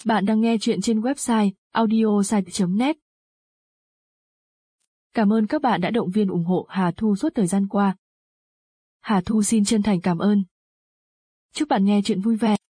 Bạn đang nghe chuyện trên website audiosite.net. Cảm ơn các bạn đã động viên ủng hộ Hà Thu suốt thời gian qua. Hà Thu xin chân thành cảm ơn. Chúc bạn nghe chuyện vui vẻ.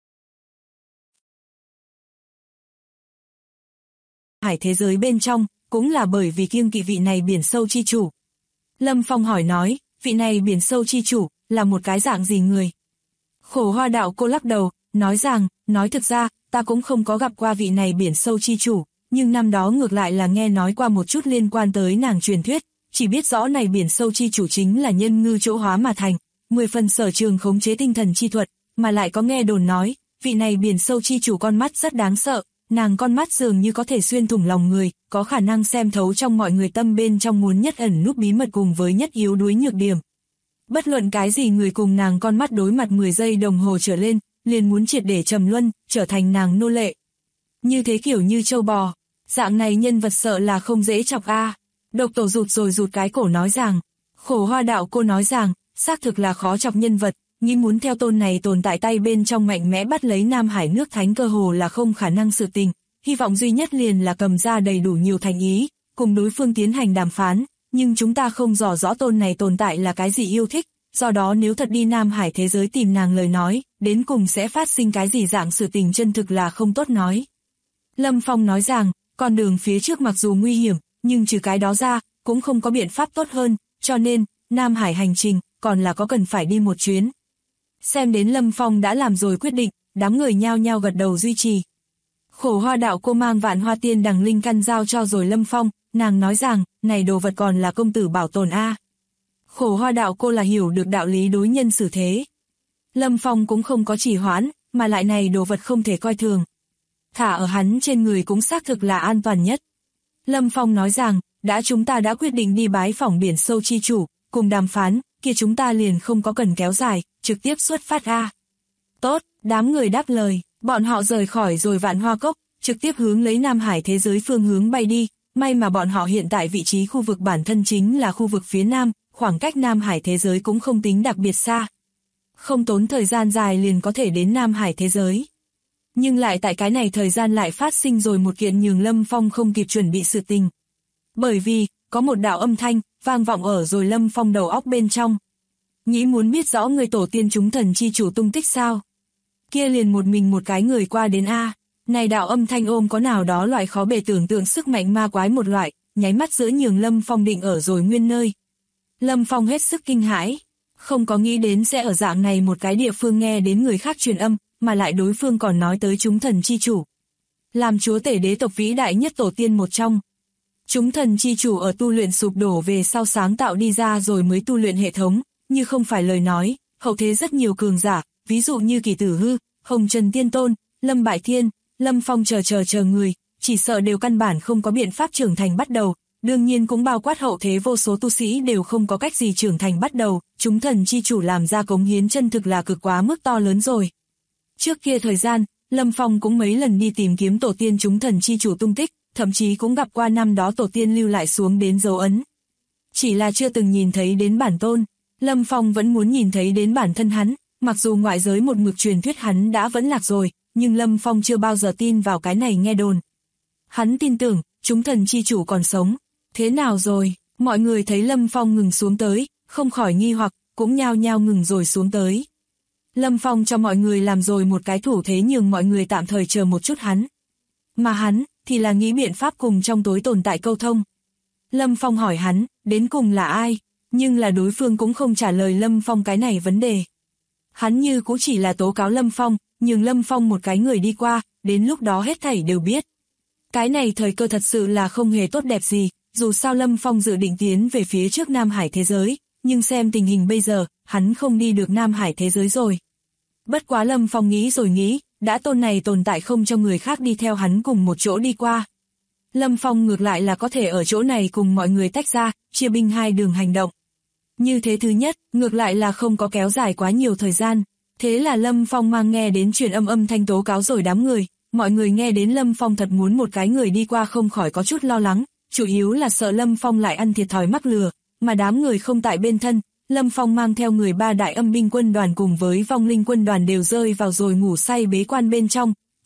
Hải thế giới bên trong, cũng là bởi vì kiêng kỵ vị này biển sâu chi chủ. Lâm Phong hỏi nói, vị này biển sâu chi chủ, là một cái dạng gì người? Khổ Hoa đạo cô lắc đầu, nói rằng, nói thực ra, ta cũng không có gặp qua vị này biển sâu chi chủ, nhưng năm đó ngược lại là nghe nói qua một chút liên quan tới nàng truyền thuyết, chỉ biết rõ này biển sâu chi chủ chính là nhân ngư chỗ hóa mà thành, 10 phần sở trường khống chế tinh thần chi thuật, mà lại có nghe đồn nói, vị này biển sâu chi chủ con mắt rất đáng sợ, nàng con mắt dường như có thể xuyên thủng lòng người, có khả năng xem thấu trong mọi người tâm bên trong muốn nhất ẩn núp bí mật cùng với nhất yếu đuối nhược điểm. Bất luận cái gì người cùng nàng con mắt đối mặt 10 giây đồng hồ trở lên, liền muốn triệt để trầm luân, trở thành nàng nô lệ. Như thế kiểu như trâu bò, dạng này nhân vật sợ là không dễ chọc a. Độc Tổ rụt rồi rụt cái cổ nói rằng, Khổ Hoa đạo cô nói rằng, xác thực là khó chọc nhân vật, nghĩ muốn theo tôn này tồn tại tay bên trong mạnh mẽ bắt lấy Nam Hải nước thánh cơ hồ là không khả năng sự tình, hy vọng duy nhất liền là cầm ra đầy đủ nhiều thành ý, cùng đối phương tiến hành đàm phán, nhưng chúng ta không rõ rõ tôn này tồn tại là cái gì yêu thích, do đó nếu thật đi Nam Hải thế giới tìm nàng lời nói, đến cùng sẽ phát sinh cái gì dạng sự tình chân thực là không tốt nói. Lâm Phong nói rằng, con đường phía trước mặc dù nguy hiểm, nhưng trừ cái đó ra, cũng không có biện pháp tốt hơn, cho nên, Nam Hải hành trình, còn là có cần phải đi một chuyến. Xem đến Lâm Phong đã làm rồi quyết định, đám người nhao nhao gật đầu duy trì. Khổ Hoa đạo cô mang Vạn Hoa Tiên Đằng Linh Căn giao cho rồi Lâm Phong, nàng nói rằng, này đồ vật còn là công tử bảo tồn a. Khổ Hoa đạo cô là hiểu được đạo lý đối nhân xử thế. Lâm Phong cũng không có trì hoãn, mà lại này đồ vật không thể coi thường. Thả ở hắn trên người cũng xác thực là an toàn nhất. Lâm Phong nói rằng, chúng ta đã quyết định đi bái phỏng biển sâu chi chủ, cùng đàm phán, kia chúng ta liền không có cần kéo dài, trực tiếp xuất phát a. Tốt, đám người đáp lời, bọn họ rời khỏi rồi Vạn Hoa Cốc, trực tiếp hướng lấy Nam Hải thế giới phương hướng bay đi, may mà bọn họ hiện tại vị trí khu vực bản thân chính là khu vực phía Nam, khoảng cách Nam Hải thế giới cũng không tính đặc biệt xa. Không tốn thời gian dài liền có thể đến Nam Hải thế giới. Nhưng lại tại cái này thời gian lại phát sinh rồi một kiện nhường Lâm Phong không kịp chuẩn bị sự tình. Bởi vì, có một đạo âm thanh, vang vọng ở rồi Lâm Phong đầu óc bên trong. Nghĩ muốn biết rõ người tổ tiên chúng thần chi chủ tung tích sao? Kia liền một mình một cái người qua đến a. Này đạo âm thanh ôm có nào đó loại khó bề tưởng tượng sức mạnh ma quái một loại, nháy mắt giữa nhường Lâm Phong định ở rồi nguyên nơi. Lâm Phong hết sức kinh hãi, không có nghĩ đến sẽ ở dạng này một cái địa phương nghe đến người khác truyền âm, mà lại đối phương còn nói tới chúng thần chi chủ. Làm chúa tể đế tộc vĩ đại nhất tổ tiên một trong. Chúng thần chi chủ ở tu luyện sụp đổ về sau sáng tạo đi ra rồi mới tu luyện hệ thống, như không phải lời nói, hậu thế rất nhiều cường giả, ví dụ như Kỳ Tử Hư, Hồng Trần Tiên Tôn, Lâm Bại Thiên, Lâm Phong chờ người, chỉ sợ đều căn bản không có biện pháp trưởng thành bắt đầu, đương nhiên cũng bao quát hậu thế vô số tu sĩ đều không có cách gì trưởng thành bắt đầu, chúng thần chi chủ làm ra cống hiến chân thực là cực quá mức to lớn rồi. Trước kia thời gian, Lâm Phong cũng mấy lần đi tìm kiếm tổ tiên chúng thần chi chủ tung tích, thậm chí cũng gặp qua năm đó tổ tiên lưu lại xuống đến dấu ấn. Chỉ là chưa từng nhìn thấy đến bản tôn, Lâm Phong vẫn muốn nhìn thấy đến bản thân hắn, mặc dù ngoại giới một mực truyền thuyết hắn đã vẫn lạc rồi, nhưng Lâm Phong chưa bao giờ tin vào cái này nghe đồn. Hắn tin tưởng, chúng thần chi chủ còn sống. Thế nào rồi? Mọi người thấy Lâm Phong ngừng xuống tới, không khỏi nghi hoặc, cũng nhao nhao ngừng rồi xuống tới. Lâm Phong cho mọi người làm rồi một cái thủ thế nhường mọi người tạm thời chờ một chút hắn. Mà hắn, thì là nghĩ biện pháp cùng trong tối tồn tại câu thông. Lâm Phong hỏi hắn, đến cùng là ai? Nhưng là đối phương cũng không trả lời Lâm Phong cái này vấn đề. Hắn như cũng chỉ là tố cáo Lâm Phong, nhường Lâm Phong một cái người đi qua, đến lúc đó hết thảy đều biết. Cái này thời cơ thật sự là không hề tốt đẹp gì, dù sao Lâm Phong dự định tiến về phía trước Nam Hải thế giới, nhưng xem tình hình bây giờ, hắn không đi được Nam Hải thế giới rồi. Bất quá Lâm Phong nghĩ rồi nghĩ, đã tôn này tồn tại không cho người khác đi theo hắn cùng một chỗ đi qua. Lâm Phong ngược lại là có thể ở chỗ này cùng mọi người tách ra, chia binh hai đường hành động. Như thế thứ nhất, ngược lại là không có kéo dài quá nhiều thời gian. Thế là Lâm Phong mang nghe đến truyền âm thanh tố cáo rồi đám người. Mọi người nghe đến Lâm Phong thật muốn một cái người đi qua không khỏi có chút lo lắng, chủ yếu là sợ Lâm Phong lại ăn thiệt thòi mắc lừa, mà đám người không tại bên thân. Lâm Phong mang theo người 3 đại âm binh quân đoàn cùng với vong linh quân đoàn đều rơi vào rồi ngủ say bế quan bên trong,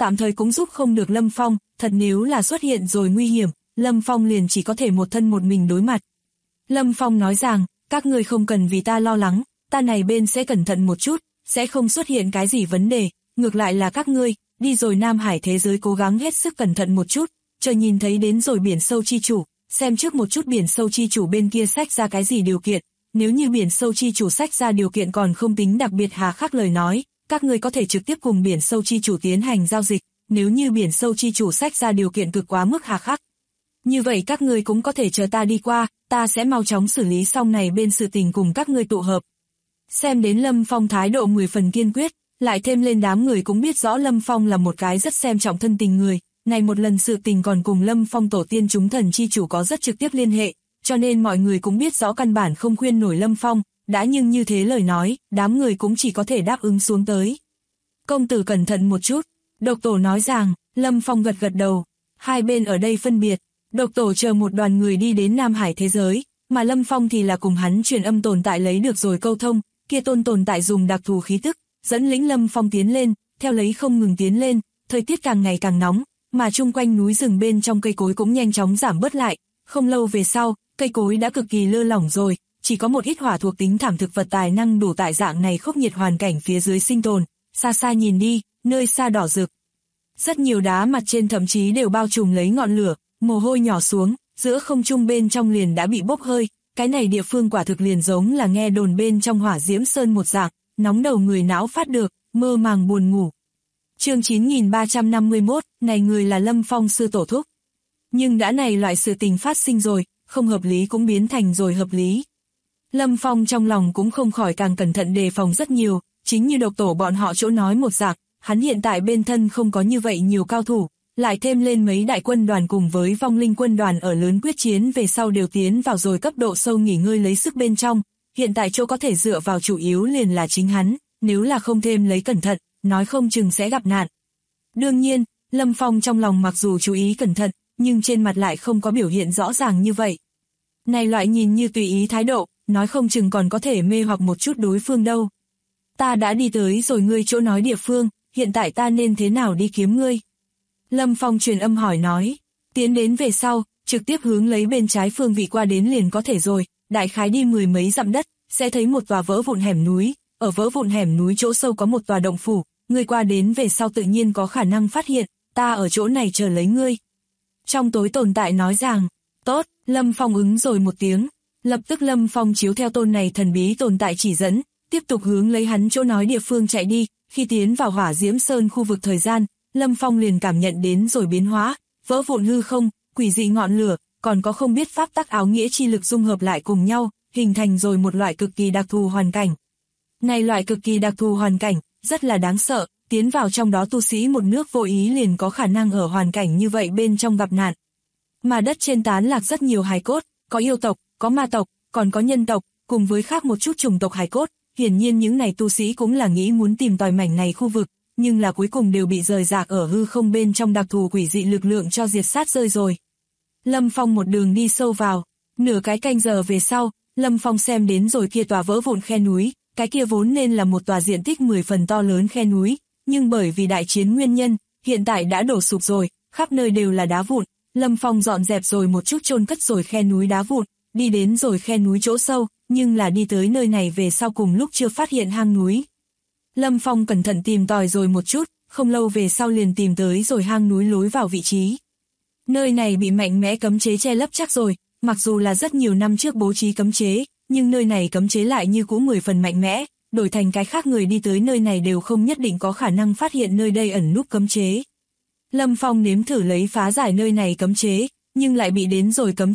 tạm thời cũng giúp không được Lâm Phong, thật nếu là xuất hiện rồi nguy hiểm, Lâm Phong liền chỉ có thể một thân một mình đối mặt. Lâm Phong nói rằng, các ngươi không cần vì ta lo lắng, ta này bên sẽ cẩn thận một chút, sẽ không xuất hiện cái gì vấn đề, ngược lại là các ngươi, đi rồi Nam Hải thế giới cố gắng hết sức cẩn thận một chút, chờ nhìn thấy đến rồi biển sâu chi chủ, xem trước một chút biển sâu chi chủ bên kia xách ra cái gì điều kiện, nếu như biển sâu chi chủ xách ra điều kiện còn không tính đặc biệt hà khắc lời nói, các ngươi có thể trực tiếp cùng biển sâu chi chủ tiến hành giao dịch, nếu như biển sâu chi chủ xách ra điều kiện cực quá mức hà khắc. Như vậy các ngươi cũng có thể chờ ta đi qua, ta sẽ mau chóng xử lý xong này bên sự tình cùng các ngươi tụ hợp. Xem đến Lâm Phong thái độ 10 phần kiên quyết, lại thêm lên đám người cũng biết rõ Lâm Phong là một cái rất xem trọng thân tình người, này một lần sự tình còn cùng Lâm Phong tổ tiên chúng thần chi chủ có rất trực tiếp liên hệ, cho nên mọi người cũng biết rõ căn bản không khuyên nổi Lâm Phong, đã nhưng như thế lời nói, đám người cũng chỉ có thể đáp ứng xuống tới. Công tử cẩn thận một chút, Độc Tổ nói rằng, Lâm Phong gật gật đầu, hai bên ở đây phân biệt, Độc Tổ chờ một đoàn người đi đến Nam Hải thế giới, mà Lâm Phong thì là cùng hắn truyền âm tồn tại lấy được rồi câu thông, kia tồn tại dùng đặc thù khí tức, dẫn lĩnh Lâm Phong tiến lên, theo lấy không ngừng tiến lên, thời tiết càng ngày càng nóng, mà chung quanh núi rừng bên trong cây cối cũng nhanh chóng giảm bớt lại, không lâu về sau, cây cối đã cực kỳ lơ lỏng rồi, chỉ có một ít hỏa thuộc tính thảm thực vật tài năng đủ tại dạng này khốc nhiệt hoàn cảnh phía dưới sinh tồn, xa xa nhìn đi, nơi xa đỏ rực. Rất nhiều đá mặt trên thậm chí đều bao trùm lấy ngọn lửa, mồ hôi nhỏ xuống, giữa không trung bên trong liền đã bị bốc hơi, cái này địa phương quả thực liền giống là nghe đồn bên trong hỏa diễm sơn một dạng, nóng đầu người não phát được, mơ màng buồn ngủ. Chương 9351, này người là Lâm Phong sư tổ thúc. Nhưng đã này loại sự tình phát sinh rồi, không hợp lý cũng biến thành rồi hợp lý. Lâm Phong trong lòng cũng không khỏi càng cẩn thận đề phòng rất nhiều, chính như Độc Tổ bọn họ chỗ nói một dạng, hắn hiện tại bên thân không có như vậy nhiều cao thủ, lại thêm lên mấy đại quân đoàn cùng với vong linh quân đoàn ở lớn quyết chiến về sau đều tiến vào rồi cấp độ sâu nghỉ ngơi lấy sức bên trong, hiện tại chỗ có thể dựa vào chủ yếu liền là chính hắn, nếu là không thêm lấy cẩn thận, nói không chừng sẽ gặp nạn. Đương nhiên, Lâm Phong trong lòng mặc dù chú ý cẩn thận, nhưng trên mặt lại không có biểu hiện rõ ràng như vậy. Này loại nhìn như tùy ý thái độ, nói không chừng còn có thể mê hoặc một chút đối phương đâu. Ta đã đi tới rồi ngươi chỗ nói địa phương, hiện tại ta nên thế nào đi kiếm ngươi? Lâm Phong truyền âm hỏi nói, tiến đến về sau, trực tiếp hướng lấy bên trái phương vị qua đến liền có thể rồi, đại khái đi 10 mấy dặm đất, sẽ thấy một tòa vỡ vụn hẻm núi, ở vỡ vụn hẻm núi chỗ sâu có một tòa động phủ, ngươi qua đến về sau tự nhiên có khả năng phát hiện, ta ở chỗ này chờ lấy ngươi. Trong tối tồn tại nói rằng, tốt, Lâm Phong ứng rồi một tiếng, lập tức Lâm Phong chiếu theo tôn này thần bí tồn tại chỉ dẫn, tiếp tục hướng lấy hắn chỗ nói địa phương chạy đi, khi tiến vào hỏa diễm sơn khu vực thời gian, Lâm Phong liền cảm nhận đến rồi biến hóa, vỡ vụn hư không, quỷ dị ngọn lửa, còn có không biết pháp tắc áo nghĩa chi lực dung hợp lại cùng nhau, hình thành rồi một loại cực kỳ đặc thù hoàn cảnh. Này loại cực kỳ đặc thù hoàn cảnh, rất là đáng sợ, tiến vào trong đó tu sĩ một nước vô ý liền có khả năng ở hoàn cảnh như vậy bên trong gặp nạn. Mà đất trên tán lạc rất nhiều hài cốt, có yêu tộc, có ma tộc, còn có nhân tộc, cùng với khác một chút chủng tộc hài cốt, hiển nhiên những này tu sĩ cũng là nghĩ muốn tìm tòi mảnh này khu vực, nhưng là cuối cùng đều bị rời rạc ở hư không bên trong đặc thù quỷ dị lực lượng cho diệt sát rơi rồi. Lâm Phong một đường đi sâu vào, nửa cái canh giờ về sau, Lâm Phong xem đến rồi kia tòa vỡ vụn khe núi, cái kia vốn nên là một tòa diện tích 10 phần to lớn khe núi, nhưng bởi vì đại chiến nguyên nhân, hiện tại đã đổ sụp rồi, khắp nơi đều là đá vụn. Lâm Phong dọn dẹp rồi một chút chôn cất rồi khe núi đá vụn, đi đến rồi khe núi chỗ sâu, nhưng là đi tới nơi này về sau cùng lúc chưa phát hiện hang núi. Lâm Phong cẩn thận tìm tòi rồi một chút, không lâu về sau liền tìm tới rồi hang núi lối vào vị trí. Nơi này bị mạnh mẽ cấm chế che lấp chắc rồi, mặc dù là rất nhiều năm trước bố trí cấm chế, nhưng nơi này cấm chế lại như cũ 10 phần mạnh mẽ, đổi thành cái khác người đi tới nơi này đều không nhất định có khả năng phát hiện nơi đây ẩn núp cấm chế. Lâm Phong nếm thử lấy phá giải nơi này cấm chế, nhưng lại bị đến rồi cấm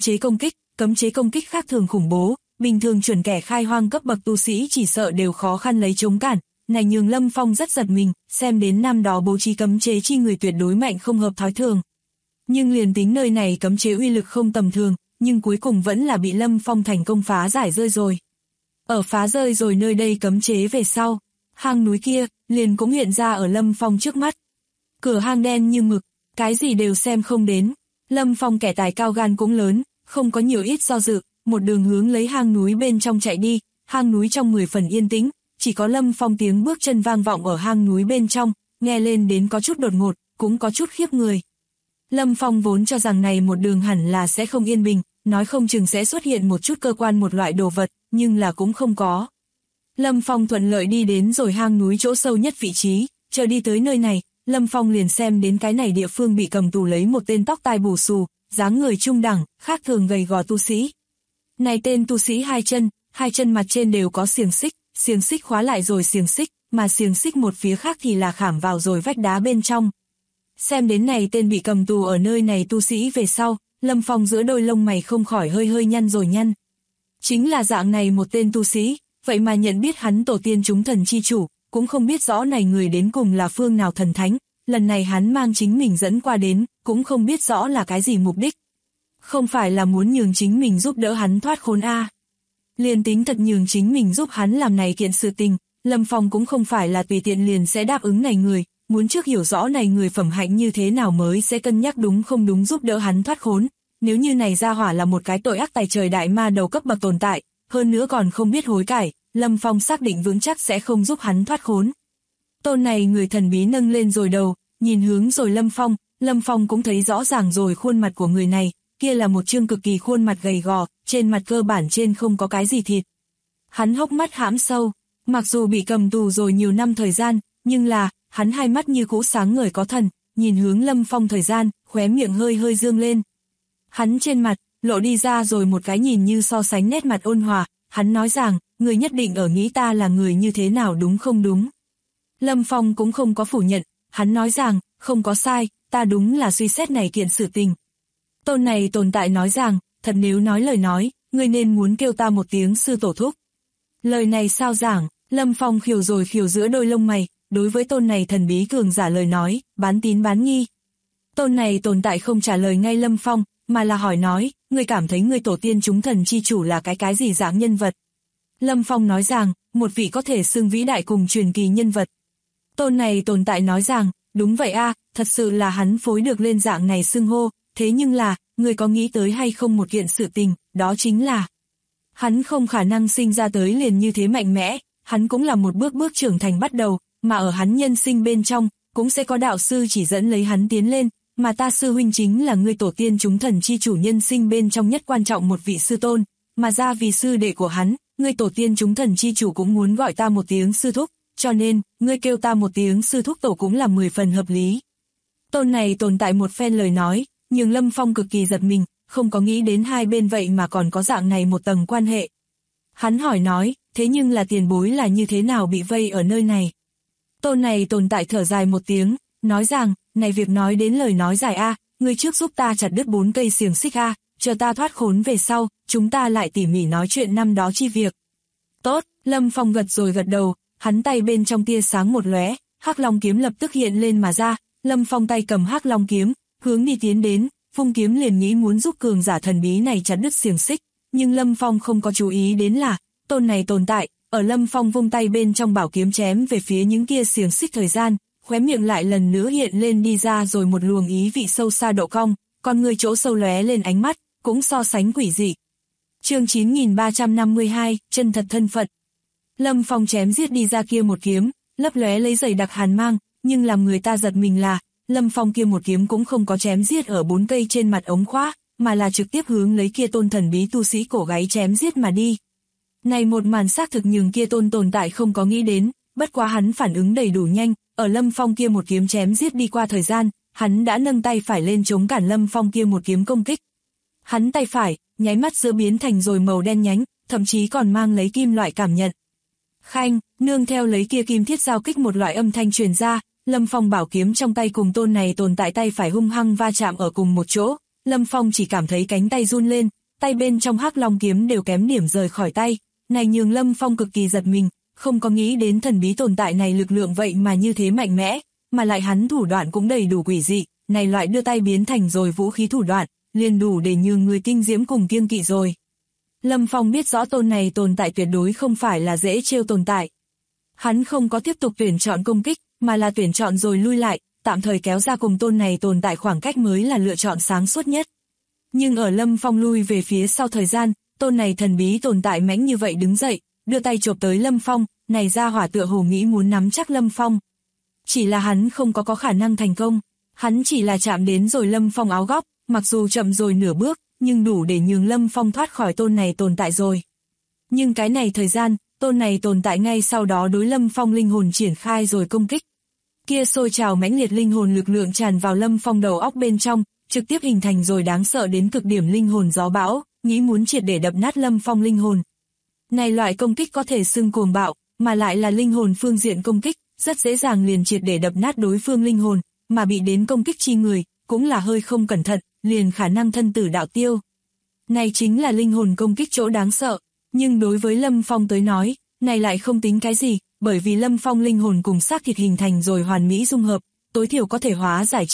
chế công kích khác thường khủng bố, bình thường chuẩn kẻ khai hoang cấp bậc tu sĩ chỉ sợ đều khó khăn lấy chống cản, này nhường Lâm Phong rất giật mình, xem đến năm đó bố trí cấm chế chi người tuyệt đối mạnh không hợp thói thường. Nhưng liền tính nơi này cấm chế uy lực không tầm thường, nhưng cuối cùng vẫn là bị Lâm Phong thành công phá giải rơi rồi. Ở phá rơi rồi nơi đây cấm chế về sau, hang núi kia liền cũng hiện ra ở Lâm Phong trước mắt. Cửa hang đen như mực, cái gì đều xem không đến. Lâm Phong kẻ tài cao gan cũng lớn, không có nhiều ít do dự, một đường hướng lấy hang núi bên trong chạy đi, hang núi trong 10 phần yên tĩnh, chỉ có Lâm Phong tiếng bước chân vang vọng ở hang núi bên trong, nghe lên đến có chút đột ngột, cũng có chút khiếp người. Lâm Phong vốn cho rằng này một đường hẳn là sẽ không yên bình, nói không chừng sẽ xuất hiện một chút cơ quan một loại đồ vật, nhưng là cũng không có. Lâm Phong thuận lợi đi đến rồi hang núi chỗ sâu nhất vị trí, chờ đi tới nơi này, Lâm Phong liền xem đến cái này địa phương bị cầm tù lấy một tên tóc tai bù xù, dáng người trung đẳng, khác thường gầy gò tu sĩ. Này tên tu sĩ hai chân mặt trên đều có xiềng xích khóa lại rồi xiềng xích, mà xiềng xích một phía khác thì là khảm vào rồi vách đá bên trong. Xem đến này tên bị cầm tù ở nơi này tu sĩ về sau, Lâm Phong giữa đôi lông mày không khỏi hơi nhăn rồi nhăn. Chính là dạng này một tên tu sĩ, vậy mà nhận biết hắn tổ tiên chúng thần chi chủ, cũng không biết rõ này người đến cùng là phương nào thần thánh, lần này hắn mang chính mình dẫn qua đến, cũng không biết rõ là cái gì mục đích. Không phải là muốn nhường chính mình giúp đỡ hắn thoát khốn a. Liền tính thật nhường chính mình giúp hắn làm này kiện sự tình, Lâm Phong cũng không phải là tùy tiện liền sẽ đáp ứng này người, muốn trước hiểu rõ này người phẩm hạnh như thế nào mới sẽ cân nhắc đúng không đúng giúp đỡ hắn thoát khốn. Nếu như này ra hỏa là một cái tội ác tày trời đại ma đầu cấp bậc tồn tại, hơn nữa còn không biết hối cải, Lâm Phong xác định vững chắc sẽ không giúp hắn thoát khốn. Tôn này người thần bí nâng lên rồi đầu, nhìn hướng rồi Lâm Phong cũng thấy rõ ràng rồi khuôn mặt của người này, kia là một trương cực kỳ khuôn mặt gầy gò, trên mặt cơ bản trên không có cái gì thịt. Hắn hốc mắt hãm sâu, mặc dù bị cầm tù rồi nhiều năm thời gian, nhưng là, hắn hai mắt như cũ sáng ngời có thần, nhìn hướng Lâm Phong thời gian, khóe miệng hơi dương lên. Hắn trên mặt, lộ đi ra rồi một cái nhìn như so sánh nét mặt ôn hòa, hắn nói rằng, người nhất định ở nghĩ ta là người như thế nào đúng không đúng. Lâm Phong cũng không có phủ nhận, hắn nói rằng, không có sai, ta đúng là suy xét này kiện sự tình. Tôn này tồn tại nói rằng, thật nếu nói lời nói, ngươi nên muốn kêu ta một tiếng sư tổ thúc. Lời này sao giảng, Lâm Phong khiều giữa đôi lông mày, đối với tôn này thần bí cường giả lời nói, bán tín bán nghi. Tôn này tồn tại không trả lời ngay Lâm Phong, mà là hỏi nói, ngươi cảm thấy ngươi tổ tiên chúng thần chi chủ là cái gì dạng nhân vật. Lâm Phong nói rằng, một vị có thể xưng vĩ đại cùng truyền kỳ nhân vật. Tôn này tồn tại nói rằng, đúng vậy a, thật sự là hắn phối được lên dạng này xưng hô, thế nhưng là, ngươi có nghĩ tới hay không một kiện sự tình, đó chính là hắn không khả năng sinh ra tới liền như thế mạnh mẽ, hắn cũng là một bước trưởng thành bắt đầu, mà ở hắn nhân sinh bên trong, cũng sẽ có đạo sư chỉ dẫn lấy hắn tiến lên, mà ta sư huynh chính là ngươi tổ tiên chúng thần chi chủ nhân sinh bên trong nhất quan trọng một vị sư tôn, mà ra vì sư đệ của hắn, ngươi tổ tiên chúng thần chi chủ cũng muốn gọi ta một tiếng sư thúc, cho nên, ngươi kêu ta một tiếng sư thúc tổ cũng là 10 phần hợp lý. Tôn này tồn tại một phen lời nói, nhưng Lâm Phong cực kỳ giật mình, không có nghĩ đến hai bên vậy mà còn có dạng này một tầng quan hệ. Hắn hỏi nói, thế nhưng là tiền bối là như thế nào bị vây ở nơi này? Tôn này tồn tại thở dài một tiếng, nói rằng, này việc nói đến lời nói dài a, ngươi trước giúp ta chặt đứt 4 cây xiềng xích a, chờ ta thoát khốn về sau, chúng ta lại tỉ mỉ nói chuyện năm đó chi việc. Tốt, Lâm Phong gật đầu, hắn tay bên trong tia sáng một lóe, Hắc Long kiếm lập tức hiện lên mà ra, Lâm Phong tay cầm Hắc Long kiếm, hướng đi tiến đến, vung kiếm liền nghĩ muốn giúp cường giả thần bí này chặt đứt xiềng xích, nhưng Lâm Phong không có chú ý đến là, tôn này tồn tại, ở Lâm Phong vung tay bên trong bảo kiếm chém về phía những kia xiềng xích thời gian, khóe miệng lại lần nữa hiện lên đi ra rồi một luồng ý vị sâu xa độ cong, con người chỗ sâu lóe lên ánh mắt, cũng so sánh quỷ dị. Chương 9352, chân thật thân phận. Lâm Phong chém giết đi ra kia một kiếm, lấp lóe lấy dày đặc hàn mang, nhưng làm người ta giật mình là, Lâm Phong kia một kiếm cũng không có chém giết ở 4 cây trên mặt ống khóa, mà là trực tiếp hướng lấy kia tôn thần bí tu sĩ cổ gáy chém giết mà đi. Này một màn xác thực nhường kia tôn tồn tại không có nghĩ đến, bất quá hắn phản ứng đầy đủ nhanh, ở Lâm Phong kia một kiếm chém giết đi qua thời gian, hắn đã nâng tay phải lên chống cản Lâm Phong kia một kiếm công kích. Hắn tay phải, nháy mắt giữa biến thành rồi màu đen nhánh, thậm chí còn mang lấy kim loại cảm nhận. Khanh, nương theo lấy kia kim thiết giao kích một loại âm thanh truyền ra, Lâm Phong bảo kiếm trong tay cùng tôn này tồn tại tay phải hung hăng va chạm ở cùng một chỗ, Lâm Phong chỉ cảm thấy cánh tay run lên, tay bên trong Hắc Long kiếm đều kém điểm rời khỏi tay, này nhường Lâm Phong cực kỳ giật mình, không có nghĩ đến thần bí tồn tại này lực lượng vậy mà như thế mạnh mẽ, mà lại hắn thủ đoạn cũng đầy đủ quỷ dị, này loại đưa tay biến thành rồi vũ khí thủ đoạn, liền đủ để nhường người kinh diễm cùng kiêng kỵ rồi. Lâm Phong biết rõ tôn này tồn tại tuyệt đối không phải là dễ trêu tồn tại. Hắn không có tiếp tục tuyển chọn công kích, mà là tuyển chọn rồi lui lại, tạm thời kéo ra cùng tôn này tồn tại khoảng cách mới là lựa chọn sáng suốt nhất. Nhưng ở Lâm Phong lui về phía sau thời gian, tôn này thần bí tồn tại mãnh như vậy đứng dậy, đưa tay chộp tới Lâm Phong, này ra hỏa tựa hồ nghĩ muốn nắm chắc Lâm Phong. Chỉ là hắn không có khả năng thành công. Hắn chỉ là chạm đến rồi Lâm Phong áo góc, mặc dù chậm rồi nửa bước, nhưng đủ để nhường Lâm Phong thoát khỏi tôn này tồn tại rồi. Nhưng cái này thời gian, tôn này tồn tại ngay sau đó đối Lâm Phong linh hồn triển khai rồi công kích. Kia sôi trào mãnh liệt linh hồn lực lượng tràn vào Lâm Phong đầu óc bên trong, trực tiếp hình thành rồi đáng sợ đến cực điểm linh hồn gió bão, nghĩ muốn triệt để đập nát Lâm Phong linh hồn. Này loại công kích có thể xưng cuồng bạo, mà lại là linh hồn phương diện công kích, rất dễ dàng liền triệt để đập nát đối phương linh hồn, mà bị đến công kích chi người, cũng là hơi không cẩn thận, liền khả năng thân tử đạo tiêu. Này chính là linh hồn công kích chỗ đáng sợ, nhưng đối với Lâm Phong tới nói, này lại không tính cái gì, bởi vì Lâm Phong linh hồn cùng xác thịt hình thành rồi hoàn mỹ dung hợp, tối thiểu có thể hóa giải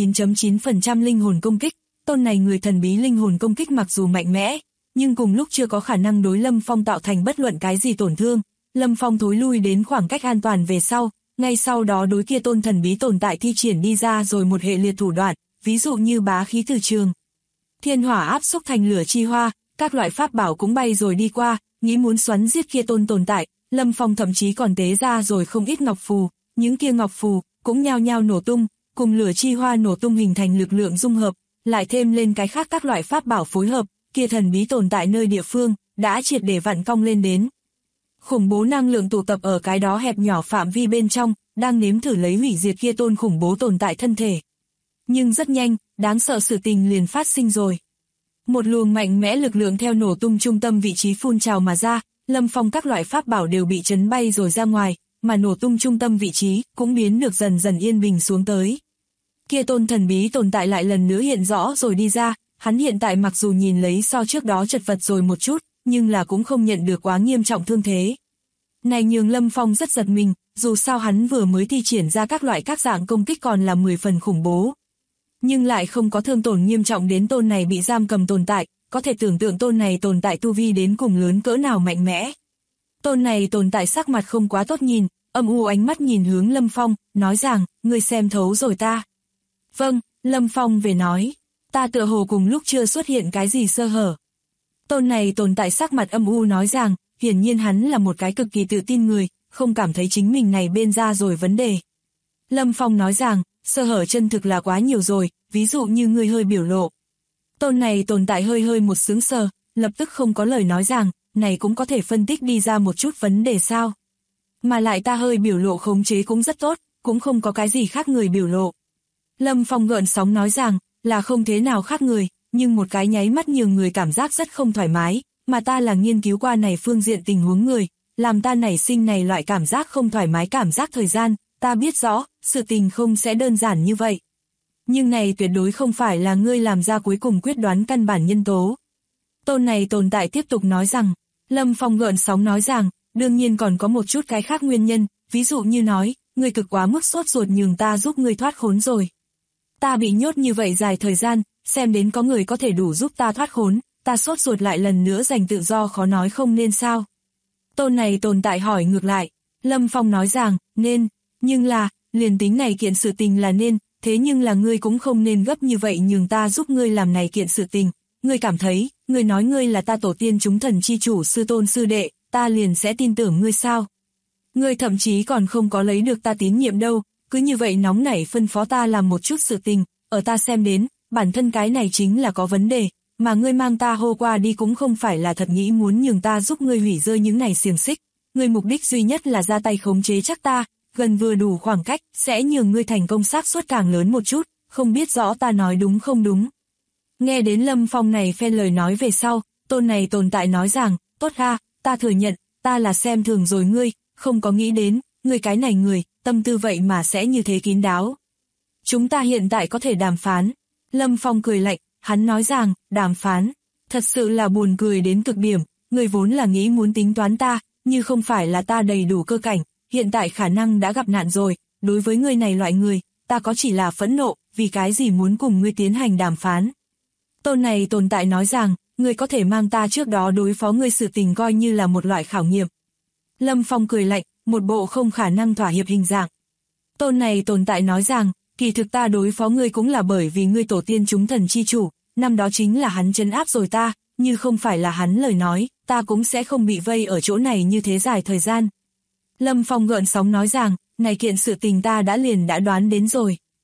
99.9% linh hồn công kích. Tôn này người thần bí linh hồn công kích mặc dù mạnh mẽ, nhưng cùng lúc chưa có khả năng đối Lâm Phong tạo thành bất luận cái gì tổn thương. Lâm Phong thối lui đến khoảng cách an toàn về sau, ngay sau đó đối kia tôn thần bí tồn tại thi triển đi ra rồi một hệ liệt thủ đoạn, ví dụ như bá khí từ trường, thiên hỏa áp xúc thành lửa chi hoa, các loại pháp bảo cũng bay rồi đi qua, nghĩ muốn xoắn giết kia tôn tồn tại. Lâm Phong thậm chí còn tế ra rồi không ít ngọc phù, những kia ngọc phù cũng nhao nhao nổ tung, cùng lửa chi hoa nổ tung hình thành lực lượng dung hợp, lại thêm lên cái khác các loại pháp bảo phối hợp, kia thần bí tồn tại nơi địa phương đã triệt để vặn cong lên đến. Khủng bố năng lượng tụ tập ở cái đó hẹp nhỏ phạm vi bên trong, đang nếm thử lấy hủy diệt kia tôn khủng bố tồn tại thân thể. Nhưng rất nhanh, đáng sợ sự tình liền phát sinh rồi. Một luồng mạnh mẽ lực lượng theo nổ tung trung tâm vị trí phun trào mà ra, Lâm Phong các loại pháp bảo đều bị chấn bay rồi ra ngoài, mà nổ tung trung tâm vị trí cũng biến được dần dần yên bình xuống tới. Kia tôn thần bí tồn tại lại lần nữa hiện rõ rồi đi ra, hắn hiện tại mặc dù nhìn lấy so trước đó chật vật rồi một chút, nhưng là cũng không nhận được quá nghiêm trọng thương thế. Này nhường Lâm Phong rất giật mình, dù sao hắn vừa mới thi triển ra các loại các dạng công kích còn là 10 phần khủng bố. Nhưng lại không có thương tổn nghiêm trọng đến tôn này bị giam cầm tồn tại, có thể tưởng tượng tôn này tồn tại tu vi đến cùng lớn cỡ nào mạnh mẽ. Tôn này tồn tại sắc mặt không quá tốt nhìn, âm u ánh mắt nhìn hướng Lâm Phong, nói rằng, ngươi xem thấu rồi ta. Vâng, Lâm Phong về nói, ta tựa hồ cùng lúc chưa xuất hiện cái gì sơ hở. Tôn này tồn tại sắc mặt âm u nói rằng, hiển nhiên hắn là một cái cực kỳ tự tin người, không cảm thấy chính mình này bên ra rồi vấn đề. Lâm Phong nói rằng, sơ hở chân thực là quá nhiều rồi, ví dụ như ngươi hơi biểu lộ. Tôn này tồn tại hơi một sướng sờ, lập tức không có lời nói rằng, này cũng có thể phân tích đi ra một chút vấn đề sao. Mà lại ta hơi biểu lộ khống chế cũng rất tốt, cũng không có cái gì khác người biểu lộ. Lâm Phong gợn sóng nói rằng, là không thế nào khác người, nhưng một cái nháy mắt nhường người cảm giác rất không thoải mái, mà ta là nghiên cứu qua này phương diện tình huống người, làm ta nảy sinh này loại cảm giác không thoải mái cảm giác thời gian, ta biết rõ, sự tình không sẽ đơn giản như vậy. Nhưng này tuyệt đối không phải là ngươi làm ra cuối cùng quyết đoán căn bản nhân tố. Tôn này tồn tại tiếp tục nói rằng, Lâm Phong gợn sóng nói rằng, đương nhiên còn có một chút cái khác nguyên nhân, ví dụ như nói, ngươi cực quá mức sốt ruột nhường ta giúp ngươi thoát khốn rồi. Ta bị nhốt như vậy dài thời gian, xem đến có người có thể đủ giúp ta thoát khốn, ta sốt ruột lại lần nữa giành tự do khó nói không nên sao. Tôn này tồn tại hỏi ngược lại, Lâm Phong nói rằng, nên, nhưng là, liền tính này kiện sự tình là nên, thế nhưng là ngươi cũng không nên gấp như vậy nhường ta giúp ngươi làm này kiện sự tình. Ngươi cảm thấy, ngươi nói ngươi là ta tổ tiên chúng thần chi chủ sư tôn sư đệ, ta liền sẽ tin tưởng ngươi sao? Ngươi thậm chí còn không có lấy được ta tín nhiệm đâu, cứ như vậy nóng nảy phân phó ta làm một chút sự tình, ở ta xem đến, bản thân cái này chính là có vấn đề, mà ngươi mang ta hô qua đi cũng không phải là thật nghĩ muốn nhường ta giúp ngươi hủy rơi những này xiềng xích, ngươi mục đích duy nhất là ra tay khống chế chắc ta, gần vừa đủ khoảng cách, sẽ nhường ngươi thành công xác suất càng lớn một chút, không biết rõ ta nói đúng không đúng. Nghe đến Lâm Phong này phen lời nói về sau, tôn này tồn tại nói rằng, tốt ha, ta thừa nhận, ta là xem thường rồi ngươi, không có nghĩ đến, ngươi cái này người, tâm tư vậy mà sẽ như thế kín đáo. Chúng ta hiện tại có thể đàm phán. Lâm Phong cười lạnh, hắn nói rằng, đàm phán, thật sự là buồn cười đến cực điểm, ngươi vốn là nghĩ muốn tính toán ta, như không phải là ta đầy đủ cơ cảnh, hiện tại khả năng đã gặp nạn rồi, đối với ngươi này loại người, ta có chỉ là phẫn nộ, vì cái gì muốn cùng ngươi tiến hành đàm phán. Tôn này tồn tại nói rằng, ngươi có thể mang ta trước đó đối phó ngươi sự tình coi như là một loại khảo nghiệm. Lâm Phong cười lạnh, một bộ không khả năng thỏa hiệp hình dạng. Tôn này tồn tại nói rằng, kỳ thực ta đối phó ngươi cũng là bởi vì ngươi tổ tiên chúng thần chi chủ, năm đó chính là hắn trấn áp rồi ta, như không phải là hắn lời nói, ta cũng sẽ không bị vây ở chỗ này như thế dài thời gian. Lâm Phong gợn sóng nói rằng, này kiện sự tình ta đã đoán đến rồi.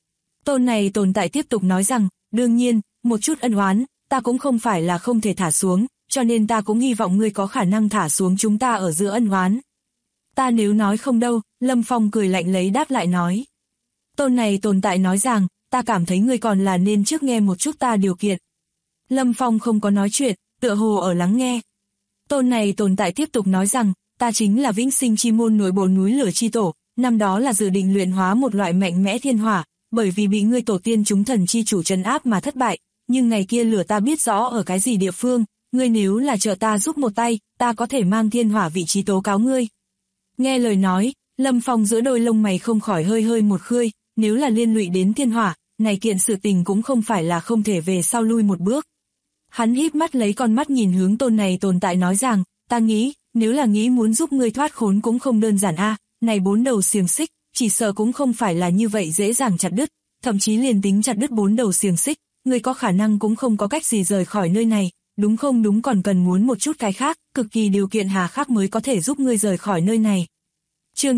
Tôn này tồn tại tiếp tục nói rằng, đương nhiên, một chút ân oán, ta cũng không phải là không thể thả xuống, cho nên ta cũng hy vọng ngươi có khả năng thả xuống chúng ta ở giữa ân oán. Ta nếu nói không đâu, Lâm Phong cười lạnh lấy đáp lại nói. Tôn này tồn tại nói rằng, ta cảm thấy ngươi còn là nên trước nghe một chút ta điều kiện. Lâm Phong không có nói chuyện, tựa hồ ở lắng nghe. Tôn này tồn tại tiếp tục nói rằng, ta chính là vĩnh sinh chi môn nội bộ núi lửa chi tổ, năm đó là dự định luyện hóa một loại mạnh mẽ thiên hỏa, bởi vì bị ngươi tổ tiên chúng thần chi chủ trấn áp mà thất bại, nhưng ngày kia lửa ta biết rõ ở cái gì địa phương, ngươi nếu là trợ ta giúp một tay, ta có thể mang thiên hỏa vị trí tố cáo ngươi. Nghe lời nói, Lâm Phong giữa đôi lông mày không khỏi hơi hơi một khơi, nếu là liên lụy đến thiên hỏa, này kiện sự tình cũng không phải là không thể về sau lui một bước. Hắn híp mắt lấy con mắt nhìn hướng tôn này tồn tại nói rằng, ta nghĩ, nếu là nghĩ muốn giúp ngươi thoát khốn cũng không đơn giản a, này 4 đầu xiềng xích, chỉ sợ cũng không phải là như vậy dễ dàng chặt đứt, thậm chí liền tính chặt đứt 4 đầu xiềng xích, ngươi có khả năng cũng không có cách gì rời khỏi nơi này, đúng không? Đúng, còn cần muốn một chút cái khác, cực kỳ điều kiện hà khắc mới có thể giúp ngươi rời khỏi nơi này. Chương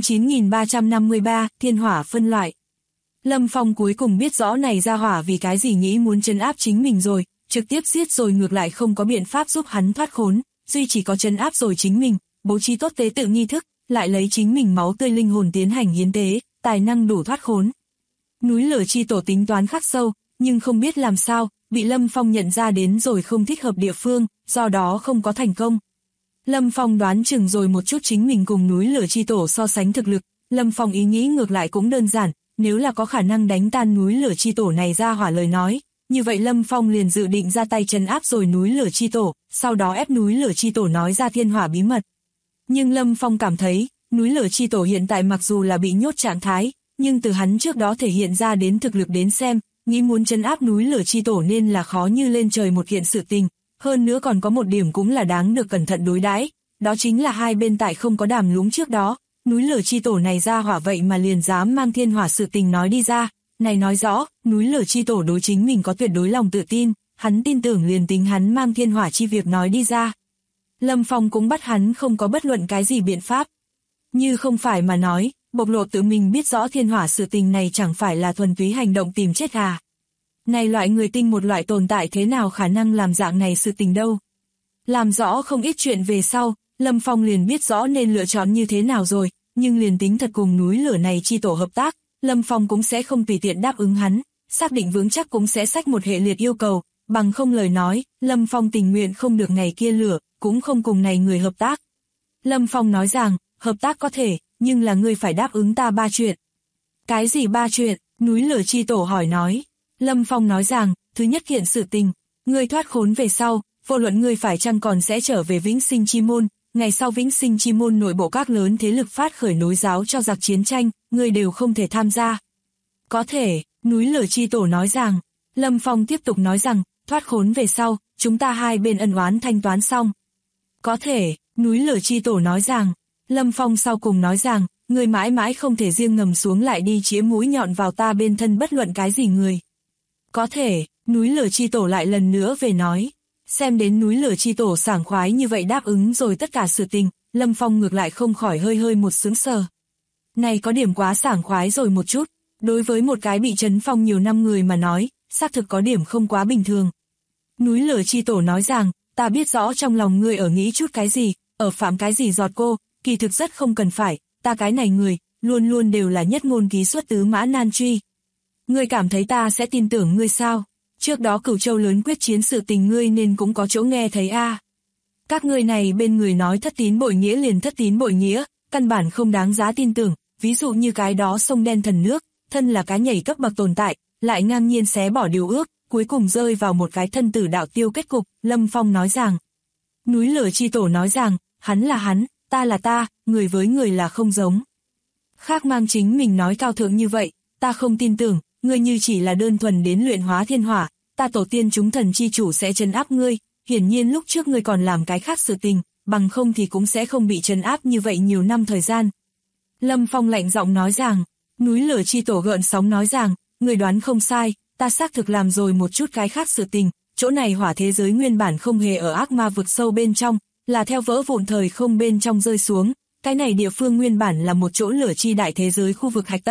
9353, Thiên hỏa phân loại. Lâm Phong cuối cùng biết rõ này ra hỏa vì cái gì nghĩ muốn trấn áp chính mình rồi, trực tiếp giết rồi ngược lại không có biện pháp giúp hắn thoát khốn, duy chỉ có trấn áp rồi chính mình, bố trí tốt tế tự nghi thức, lại lấy chính mình máu tươi linh hồn tiến hành hiến tế, tài năng đủ thoát khốn. Núi lửa chi tổ tính toán khắc sâu, nhưng không biết làm sao, bị Lâm Phong nhận ra đến rồi không thích hợp địa phương, do đó không có thành công. Lâm Phong đoán chừng rồi một chút chính mình cùng núi lửa chi tổ so sánh thực lực, Lâm Phong ý nghĩ ngược lại cũng đơn giản, nếu là có khả năng đánh tan núi lửa chi tổ này ra hỏa lời nói, như vậy Lâm Phong liền dự định ra tay trấn áp rồi núi lửa chi tổ, sau đó ép núi lửa chi tổ nói ra thiên hỏa bí mật. Nhưng Lâm Phong cảm thấy, núi lửa chi tổ hiện tại mặc dù là bị nhốt trạng thái, nhưng từ hắn trước đó thể hiện ra đến thực lực đến xem, nghĩ muốn trấn áp núi lửa chi tổ nên là khó như lên trời một kiện sự tình, hơn nữa còn có một điểm cũng là đáng được cẩn thận đối đãi, đó chính là hai bên tại không có đàm lúng trước đó, núi lửa chi tổ này ra hỏa vậy mà liền dám mang thiên hỏa sự tình nói đi ra, này nói rõ, núi lửa chi tổ đối chính mình có tuyệt đối lòng tự tin, hắn tin tưởng liền tính hắn mang thiên hỏa chi việc nói đi ra. Lâm Phong cũng bắt hắn không có bất luận cái gì biện pháp. Như không phải mà nói, bộc lộ tự mình biết rõ thiên hỏa sự tình này chẳng phải là thuần túy hành động tìm chết à. Này loại người tinh một loại tồn tại thế nào khả năng làm dạng này sự tình đâu. Làm rõ không ít chuyện về sau, Lâm Phong liền biết rõ nên lựa chọn như thế nào rồi, nhưng liền tính thật cùng núi lửa này chi tổ hợp tác, Lâm Phong cũng sẽ không tùy tiện đáp ứng hắn, xác định vững chắc cũng sẽ xách một hệ liệt yêu cầu, bằng không lời nói, Lâm Phong tình nguyện không được ngày kia lửa, cũng không cùng này người hợp tác. Lâm Phong nói rằng, hợp tác có thể, nhưng là ngươi phải đáp ứng ta 3 chuyện. Cái gì 3 chuyện? Núi lửa chi tổ hỏi nói. Lâm Phong nói rằng, thứ nhất kiện sự tình, ngươi thoát khốn về sau, vô luận ngươi phải chăng còn sẽ trở về vĩnh sinh chi môn, ngày sau vĩnh sinh chi môn nội bộ các lớn thế lực phát khởi nối giáo cho giặc chiến tranh, ngươi đều không thể tham gia. Có thể, núi lửa chi tổ nói rằng. Lâm Phong tiếp tục nói rằng, thoát khốn về sau, chúng ta hai bên ân oán thanh toán xong. Có thể, núi lửa chi tổ nói rằng. Lâm Phong sau cùng nói rằng, ngươi mãi mãi không thể riêng ngầm xuống lại đi chĩa mũi nhọn vào ta bên thân bất luận cái gì người. Có thể, núi lửa chi tổ lại lần nữa về nói. Xem đến núi lửa chi tổ sảng khoái như vậy đáp ứng rồi tất cả sự tình, Lâm Phong ngược lại không khỏi hơi hơi một sướng sờ. Này có điểm quá sảng khoái rồi một chút, đối với một cái bị trấn phong nhiều năm người mà nói, xác thực có điểm không quá bình thường. Núi lửa chi tổ nói rằng, ta biết rõ trong lòng ngươi ở nghĩ chút cái gì, ở phạm cái gì giọt cô, kỳ thực rất không cần phải, ta cái này người, luôn luôn đều là nhất ngôn ký xuất tứ mã nan truy. Ngươi cảm thấy ta sẽ tin tưởng ngươi sao? Trước đó Cửu Châu lớn quyết chiến sự tình ngươi nên cũng có chỗ nghe thấy a. Các ngươi này bên người nói thất tín bội nghĩa liền thất tín bội nghĩa, căn bản không đáng giá tin tưởng, ví dụ như cái đó sông đen thần nước, thân là cái nhảy cấp bậc tồn tại, lại ngang nhiên xé bỏ điều ước, cuối cùng rơi vào một cái thân tử đạo tiêu kết cục, Lâm Phong nói rằng. Núi lửa chi tổ nói rằng, hắn là hắn, ta là ta, người với người là không giống. Khác mang chính mình nói cao thượng như vậy, ta không tin tưởng, ngươi như chỉ là đơn thuần đến luyện hóa thiên hỏa, ta tổ tiên chúng thần chi chủ sẽ trấn áp ngươi, hiển nhiên lúc trước ngươi còn làm cái khác sự tình, bằng không thì cũng sẽ không bị trấn áp như vậy nhiều năm thời gian. Lâm Phong lạnh giọng nói rằng, núi lửa chi tổ gợn sóng nói rằng, ngươi đoán không sai, ta xác thực làm rồi một chút cái khác sự tình, chỗ này hỏa thế giới nguyên bản không hề ở ác ma vực sâu bên trong, là theo vỡ vụn thời không bên trong rơi xuống, cái này địa phương nguyên bản là một chỗ lửa chi đại thế giới khu vực hạch tâm,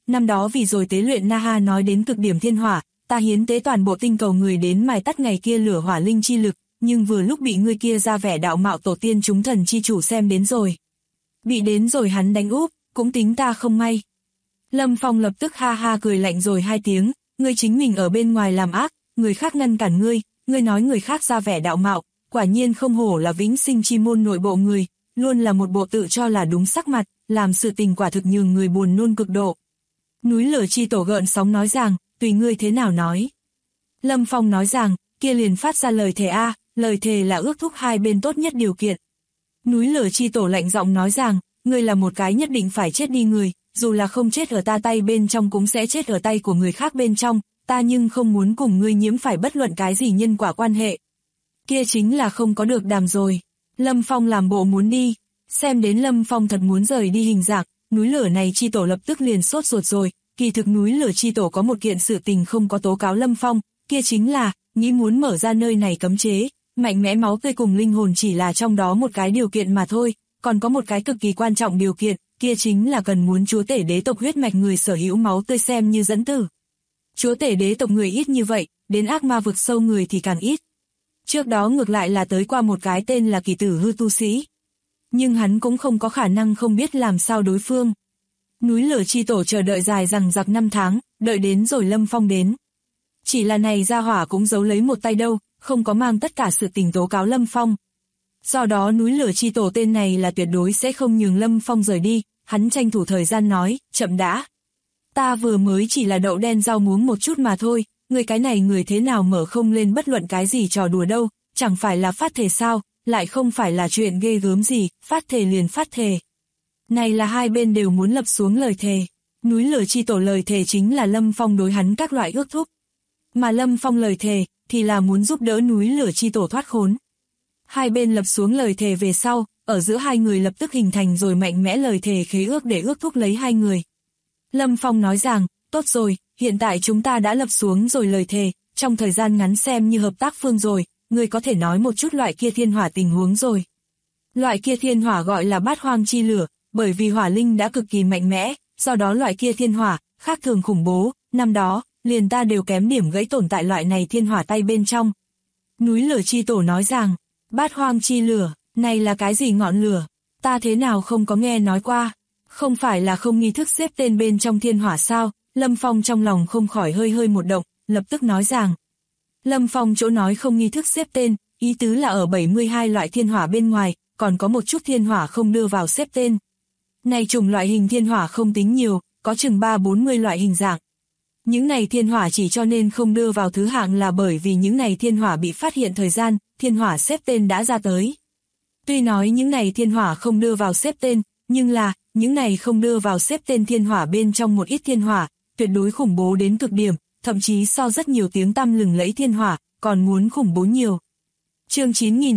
năm đó vì rồi tế luyện Na-ha nói đến cực điểm thiên hỏa, ta hiến tế toàn bộ tinh cầu người đến mài tắt ngày kia lửa hỏa linh chi lực, nhưng vừa lúc bị ngươi kia ra vẻ đạo mạo tổ tiên chúng thần chi chủ xem đến rồi. Bị đến rồi hắn đánh úp, cũng tính ta không may. Lâm Phong lập tức ha ha cười lạnh rồi 2 tiếng, ngươi chính mình ở bên ngoài làm ác, người khác ngăn cản ngươi nói người khác ra vẻ đạo mạo, quả nhiên không hổ là vĩnh sinh chi môn nội bộ người, luôn là một bộ tự cho là đúng sắc mặt, làm sự tình quả thực nhường người buồn nôn cực độ. Núi lửa chi tổ gợn sóng nói rằng, tùy ngươi thế nào nói. Lâm Phong nói rằng, kia liền phát ra lời thề a, lời thề là ước thúc hai bên tốt nhất điều kiện. Núi lửa chi tổ lạnh giọng nói rằng, ngươi là một cái nhất định phải chết đi người, dù là không chết ở ta tay bên trong cũng sẽ chết ở tay của người khác bên trong, ta nhưng không muốn cùng ngươi nhiễm phải bất luận cái gì nhân quả quan hệ. Kia chính là không có được đàm rồi. Lâm Phong làm bộ muốn đi, xem đến Lâm Phong thật muốn rời đi hình dạng, núi lửa này chi tổ lập tức liền sốt ruột rồi, kỳ thực núi lửa chi tổ có một kiện sự tình không có tố cáo Lâm Phong, kia chính là, nghĩ muốn mở ra nơi này cấm chế, mạnh mẽ máu tươi cùng linh hồn chỉ là trong đó một cái điều kiện mà thôi, còn có một cái cực kỳ quan trọng điều kiện, kia chính là cần muốn chúa tể đế tộc huyết mạch người sở hữu máu tươi xem như dẫn tử. Chúa tể đế tộc người ít như vậy, đến ác ma vực sâu người thì càng ít. Trước đó ngược lại là tới qua một cái tên là Kỳ Tử Hư tu sĩ. Nhưng hắn cũng không có khả năng không biết làm sao đối phương. Núi lửa chi tổ chờ đợi dài rằng giặc 5 tháng, đợi đến rồi Lâm Phong đến. Chỉ là này ra hỏa cũng giấu lấy một tay đâu, không có mang tất cả sự tình tố cáo Lâm Phong. Do đó núi lửa chi tổ tên này là tuyệt đối sẽ không nhường Lâm Phong rời đi, hắn tranh thủ thời gian nói, chậm đã. Ta vừa mới chỉ là đậu đen rau muống một chút mà thôi, người cái này người thế nào mở không lên bất luận cái gì trò đùa đâu, chẳng phải là phát thể sao, lại không phải là chuyện ghê gớm gì, phát thể liền phát thể. Này là hai bên đều muốn lập xuống lời thề. Núi lửa chi tổ lời thề chính là Lâm Phong đối hắn các loại ước thúc. Mà Lâm Phong lời thề thì là muốn giúp đỡ núi lửa chi tổ thoát khốn. Hai bên lập xuống lời thề về sau, ở giữa hai người lập tức hình thành rồi mạnh mẽ lời thề khế ước để ước thúc lấy hai người. Lâm Phong nói rằng, tốt rồi, hiện tại chúng ta đã lập xuống rồi lời thề, trong thời gian ngắn xem như hợp tác phương rồi, người có thể nói một chút loại kia thiên hỏa tình huống rồi. Loại kia thiên hỏa gọi là bát hoang chi lửa, bởi vì hỏa linh đã cực kỳ mạnh mẽ, do đó loại kia thiên hỏa, khác thường khủng bố, năm đó, liền ta đều kém điểm gãy tổn tại loại này thiên hỏa tay bên trong. Núi lửa chi tổ nói rằng, bát hoang chi lửa, này là cái gì ngọn lửa, ta thế nào không có nghe nói qua, không phải là không nghi thức xếp tên bên trong thiên hỏa sao, Lâm Phong trong lòng không khỏi hơi một động, lập tức nói rằng. Lâm Phong chỗ nói không nghi thức xếp tên, ý tứ là ở 72 loại thiên hỏa bên ngoài, còn có một chút thiên hỏa không đưa vào xếp tên. Này chủng loại hình thiên hỏa không tính nhiều, có chừng 3-40 loại hình dạng. Những này thiên hỏa chỉ cho nên không đưa vào thứ hạng là bởi vì những này thiên hỏa bị phát hiện thời gian, thiên hỏa xếp tên đã ra tới. Tuy nói những này thiên hỏa không đưa vào xếp tên, nhưng là, những này không đưa vào xếp tên thiên hỏa bên trong một ít thiên hỏa, tuyệt đối khủng bố đến cực điểm, thậm chí so rất nhiều tiếng tăm lừng lẫy thiên hỏa, còn muốn khủng bố nhiều. Chương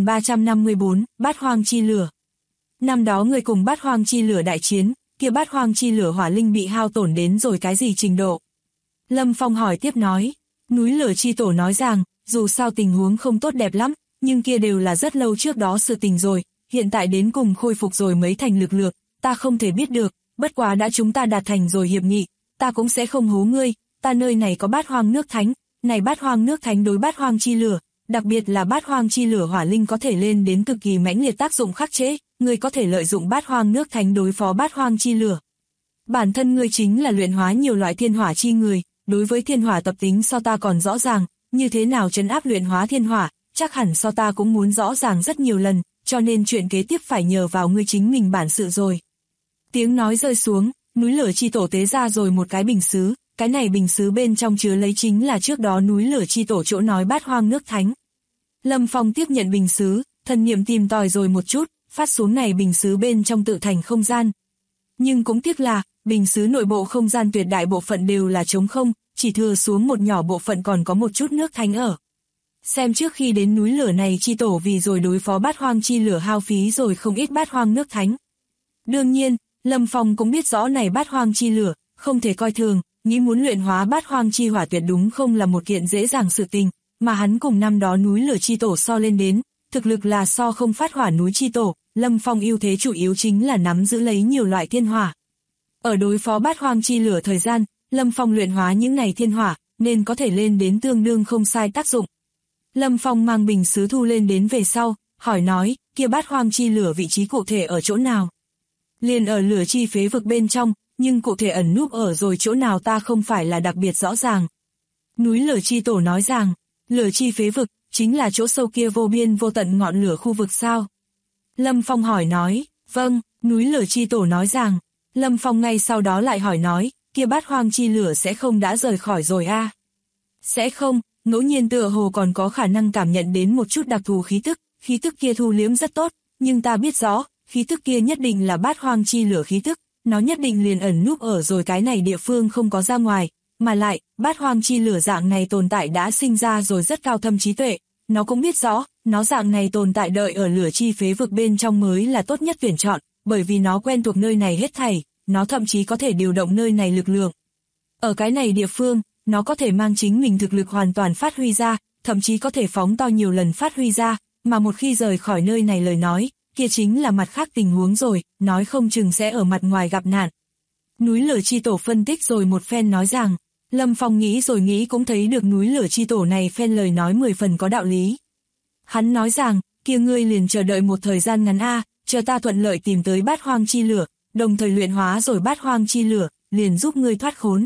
9354, Bát Hoang chi lửa. Năm đó người cùng Bát Hoang chi lửa đại chiến, kia Bát Hoang chi lửa hỏa linh bị hao tổn đến rồi cái gì trình độ? Lâm Phong hỏi tiếp nói, núi lửa chi tổ nói rằng, dù sao tình huống không tốt đẹp lắm, nhưng kia đều là rất lâu trước đó sự tình rồi, hiện tại đến cùng khôi phục rồi mới thành lực lượng, ta không thể biết được, bất quá đã chúng ta đạt thành rồi hiệp nghị, ta cũng sẽ không hố ngươi, ta nơi này có bát hoang nước thánh, này bát hoang nước thánh đối bát hoang chi lửa, đặc biệt là bát hoang chi lửa hỏa linh có thể lên đến cực kỳ mãnh liệt tác dụng khắc chế, ngươi có thể lợi dụng bát hoang nước thánh đối phó bát hoang chi lửa. Bản thân ngươi chính là luyện hóa nhiều loại thiên hỏa chi người, đối với thiên hỏa tập tính so ta còn rõ ràng, như thế nào trấn áp luyện hóa thiên hỏa, chắc hẳn so ta cũng muốn rõ ràng rất nhiều lần, cho nên chuyện kế tiếp phải nhờ vào ngươi chính mình bản sự rồi. Tiếng nói rơi xuống, núi lửa chi tổ tế ra rồi một cái bình sứ, cái này bình sứ bên trong chứa lấy chính là trước đó núi lửa chi tổ chỗ nói bát hoang nước thánh. Lâm Phong tiếp nhận bình sứ, thần niệm tìm tòi rồi một chút, phát xuống này bình sứ bên trong tự thành không gian. Nhưng cũng tiếc là, bình sứ nội bộ không gian tuyệt đại bộ phận đều là trống không, chỉ thừa xuống một nhỏ bộ phận còn có một chút nước thánh ở. Xem trước khi đến núi lửa này chi tổ vì rồi đối phó bát hoang chi lửa hao phí rồi không ít bát hoang nước thánh. Đương nhiên, Lâm Phong cũng biết rõ này bát hoang chi lửa, không thể coi thường, nghĩ muốn luyện hóa bát hoang chi hỏa tuyệt đúng không là một kiện dễ dàng sự tình, mà hắn cùng năm đó núi lửa chi tổ so lên đến, thực lực là so không phát hỏa núi chi tổ, Lâm Phong ưu thế chủ yếu chính là nắm giữ lấy nhiều loại thiên hỏa. Ở đối phó bát hoang chi lửa thời gian, Lâm Phong luyện hóa những này thiên hỏa, nên có thể lên đến tương đương không sai tác dụng. Lâm Phong mang bình sứ thu lên đến về sau, hỏi nói, kia bát hoang chi lửa vị trí cụ thể ở chỗ nào? Liền ở lửa chi phế vực bên trong, nhưng cụ thể ẩn núp ở rồi chỗ nào ta không phải là đặc biệt rõ ràng. Núi lửa chi tổ nói rằng, lửa chi phế vực, chính là chỗ sâu kia vô biên vô tận ngọn lửa khu vực sao? Lâm Phong hỏi nói, vâng, núi lửa chi tổ nói rằng. Lâm Phong ngay sau đó lại hỏi nói, kia bát hoang chi lửa sẽ không đã rời khỏi rồi a? Sẽ không, ngẫu nhiên tựa hồ còn có khả năng cảm nhận đến một chút đặc thù khí tức kia thu liếm rất tốt, nhưng ta biết rõ, khí tức kia nhất định là bát hoang chi lửa khí tức, nó nhất định liền ẩn núp ở rồi cái này địa phương không có ra ngoài, mà lại, bát hoang chi lửa dạng này tồn tại đã sinh ra rồi rất cao thâm trí tuệ, nó cũng biết rõ, nó dạng này tồn tại đợi ở lửa chi phế vực bên trong mới là tốt nhất tuyển chọn, bởi vì nó quen thuộc nơi này hết thảy, nó thậm chí có thể điều động nơi này lực lượng. Ở cái này địa phương, nó có thể mang chính mình thực lực hoàn toàn phát huy ra, thậm chí có thể phóng to nhiều lần phát huy ra, mà một khi rời khỏi nơi này lời nói, kia chính là mặt khác tình huống rồi, nói không chừng sẽ ở mặt ngoài gặp nạn. Núi lửa chi tổ phân tích rồi một phen nói rằng, Lâm Phong nghĩ rồi nghĩ cũng thấy được núi lửa chi tổ này phen lời nói 10 phần có đạo lý. Hắn nói rằng, kia ngươi liền chờ đợi một thời gian ngắn chờ ta thuận lợi tìm tới bát hoang chi lửa, đồng thời luyện hóa rồi bát hoang chi lửa, liền giúp ngươi thoát khốn.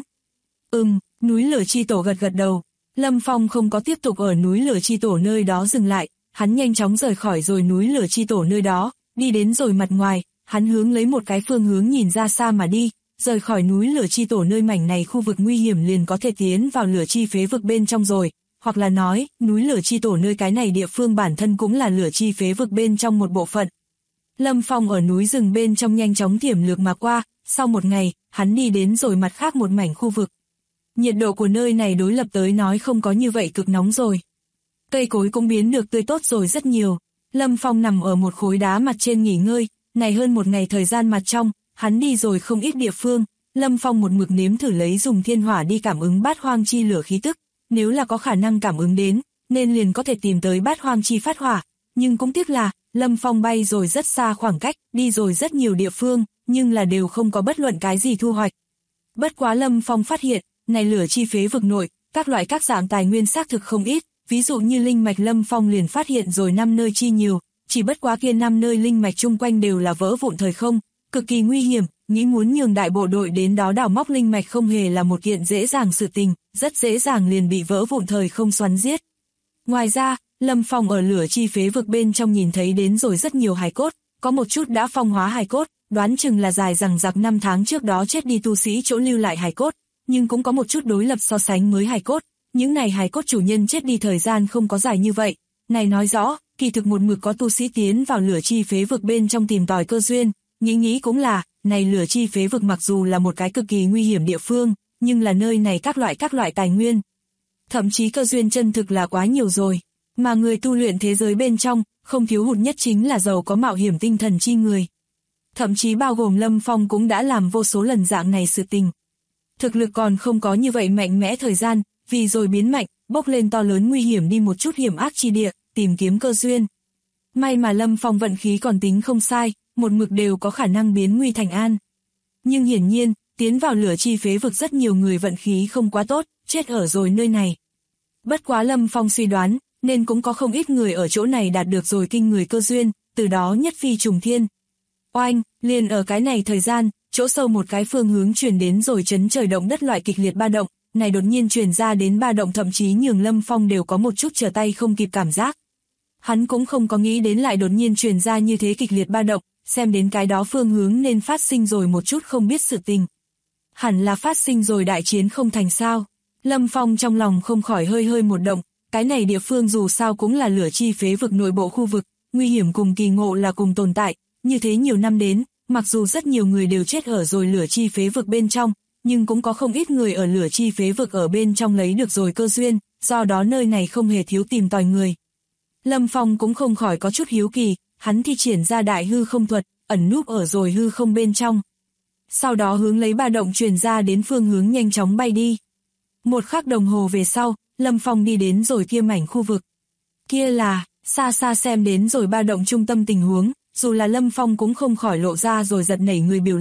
Núi lửa chi tổ gật gật đầu. Lâm Phong không có tiếp tục ở núi lửa chi tổ nơi đó dừng lại, hắn nhanh chóng rời khỏi rồi núi lửa chi tổ nơi đó, đi đến rồi mặt ngoài, hắn hướng lấy một cái phương hướng nhìn ra xa mà đi, rời khỏi núi lửa chi tổ nơi mảnh này khu vực nguy hiểm liền có thể tiến vào lửa chi phế vực bên trong rồi, hoặc là nói, núi lửa chi tổ nơi cái này địa phương bản thân cũng là lửa chi phế vực bên trong một bộ phận. Lâm Phong ở núi rừng bên trong nhanh chóng thiểm lược mà qua, sau một ngày, hắn đi đến rồi mặt khác một mảnh khu vực. Nhiệt độ của nơi này đối lập tới nói không có như vậy cực nóng rồi. Cây cối cũng biến được tươi tốt rồi rất nhiều. Lâm Phong nằm ở một khối đá mặt trên nghỉ ngơi, này hơn một ngày thời gian mặt trong, hắn đi rồi không ít địa phương. Lâm Phong một mực nếm thử lấy dùng thiên hỏa đi cảm ứng bát hoang chi lửa khí tức, nếu là có khả năng cảm ứng đến, nên liền có thể tìm tới bát hoang chi phát hỏa. Nhưng cũng tiếc là, Lâm Phong bay rồi rất xa khoảng cách, đi rồi rất nhiều địa phương, nhưng là đều không có bất luận cái gì thu hoạch. Bất quá Lâm Phong phát hiện, này lửa chi phế vực nội, các loại các dạng tài nguyên xác thực không ít, ví dụ như linh mạch Lâm Phong liền phát hiện rồi 5 nơi chi nhiều, chỉ bất quá kia 5 nơi linh mạch chung quanh đều là vỡ vụn thời không, cực kỳ nguy hiểm, nghĩ muốn nhường đại bộ đội đến đó đào móc linh mạch không hề là một kiện dễ dàng sự tình, rất dễ dàng liền bị vỡ vụn thời không xoắn giết. Ngoài ra, Lâm Phong ở lửa chi phế vực bên trong nhìn thấy đến rồi rất nhiều hài cốt, có một chút đã phong hóa hài cốt, đoán chừng là dài rằng giặc 5 tháng trước đó chết đi tu sĩ chỗ lưu lại hài cốt, nhưng cũng có một chút đối lập so sánh mới hài cốt, những này hài cốt chủ nhân chết đi thời gian không có dài như vậy, này nói rõ, kỳ thực một mực có tu sĩ tiến vào lửa chi phế vực bên trong tìm tòi cơ duyên, nghĩ cũng là, này lửa chi phế vực mặc dù là một cái cực kỳ nguy hiểm địa phương, nhưng là nơi này các loại tài nguyên, thậm chí cơ duyên chân thực là quá nhiều rồi, mà người tu luyện thế giới bên trong, không thiếu hụt nhất chính là giàu có mạo hiểm tinh thần chi người. Thậm chí bao gồm Lâm Phong cũng đã làm vô số lần dạng này sự tình. Thực lực còn không có như vậy mạnh mẽ thời gian, vì rồi biến mạnh, bốc lên to lớn nguy hiểm đi một chút hiểm ác chi địa, tìm kiếm cơ duyên. May mà Lâm Phong vận khí còn tính không sai, một mực đều có khả năng biến nguy thành an. Nhưng hiển nhiên, tiến vào lửa chi phế vực rất nhiều người vận khí không quá tốt, chết ở rồi nơi này. Bất quá Lâm Phong suy đoán, nên cũng có không ít người ở chỗ này đạt được rồi kinh người cơ duyên, từ đó nhất phi trùng thiên. Oanh, liền ở cái này thời gian, chỗ sâu một cái phương hướng truyền đến rồi chấn trời động đất loại kịch liệt ba động, này đột nhiên truyền ra đến ba động thậm chí nhường Lâm Phong đều có một chút trở tay không kịp cảm giác. Hắn cũng không có nghĩ đến lại đột nhiên truyền ra như thế kịch liệt ba động, xem đến cái đó phương hướng nên phát sinh rồi một chút không biết sự tình. Hẳn là phát sinh rồi đại chiến không thành sao. Lâm Phong trong lòng không khỏi hơi một động, cái này địa phương dù sao cũng là lửa chi phế vực nội bộ khu vực, nguy hiểm cùng kỳ ngộ là cùng tồn tại, như thế nhiều năm đến, mặc dù rất nhiều người đều chết ở rồi lửa chi phế vực bên trong, nhưng cũng có không ít người ở lửa chi phế vực ở bên trong lấy được rồi cơ duyên, do đó nơi này không hề thiếu tìm tòi người. Lâm Phong cũng không khỏi có chút hiếu kỳ, hắn thi triển ra đại hư không thuật, ẩn núp ở rồi hư không bên trong. Sau đó hướng lấy ba động truyền ra đến phương hướng nhanh chóng bay đi. Một khắc đồng hồ về sau, Lâm Phong đi đến rồi kia mảnh khu vực. Kia là, xa xa xem đến rồi ba động trung tâm tình huống, dù là Lâm Phong cũng không khỏi lộ ra rồi giật nảy người biểu lộ,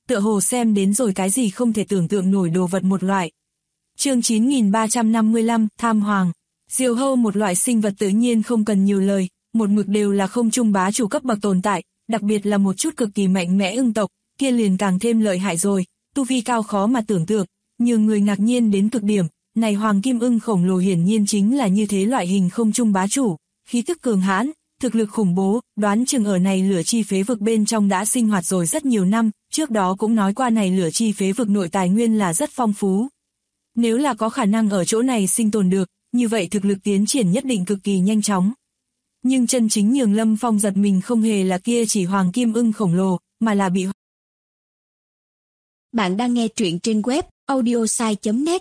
tựa hồ xem đến rồi cái gì không thể tưởng tượng nổi đồ vật một loại. Chương 9355, Tham Hoàng. Diều hâu một loại sinh vật tự nhiên không cần nhiều lời, một mực đều là không trung bá chủ cấp bậc tồn tại, đặc biệt là một chút cực kỳ mạnh mẽ ưng tộc, kia liền càng thêm lợi hại rồi, tu vi cao khó mà tưởng tượng, nhiều người ngạc nhiên đến cực điểm, này hoàng kim ưng khổng lồ hiển nhiên chính là như thế loại hình không trung bá chủ, khí tức cường hãn, thực lực khủng bố, đoán chừng ở này lửa chi phế vực bên trong đã sinh hoạt rồi rất nhiều năm, trước đó cũng nói qua này lửa chi phế vực nội tài nguyên là rất phong phú. Nếu là có khả năng ở chỗ này sinh tồn được, như vậy thực lực tiến triển nhất định cực kỳ nhanh chóng. Nhưng chân chính nhường Lâm Phong giật mình không hề là kia chỉ hoàng kim ưng khổng lồ, mà là bị... Bạn đang nghe truyện trên web audiosai.net.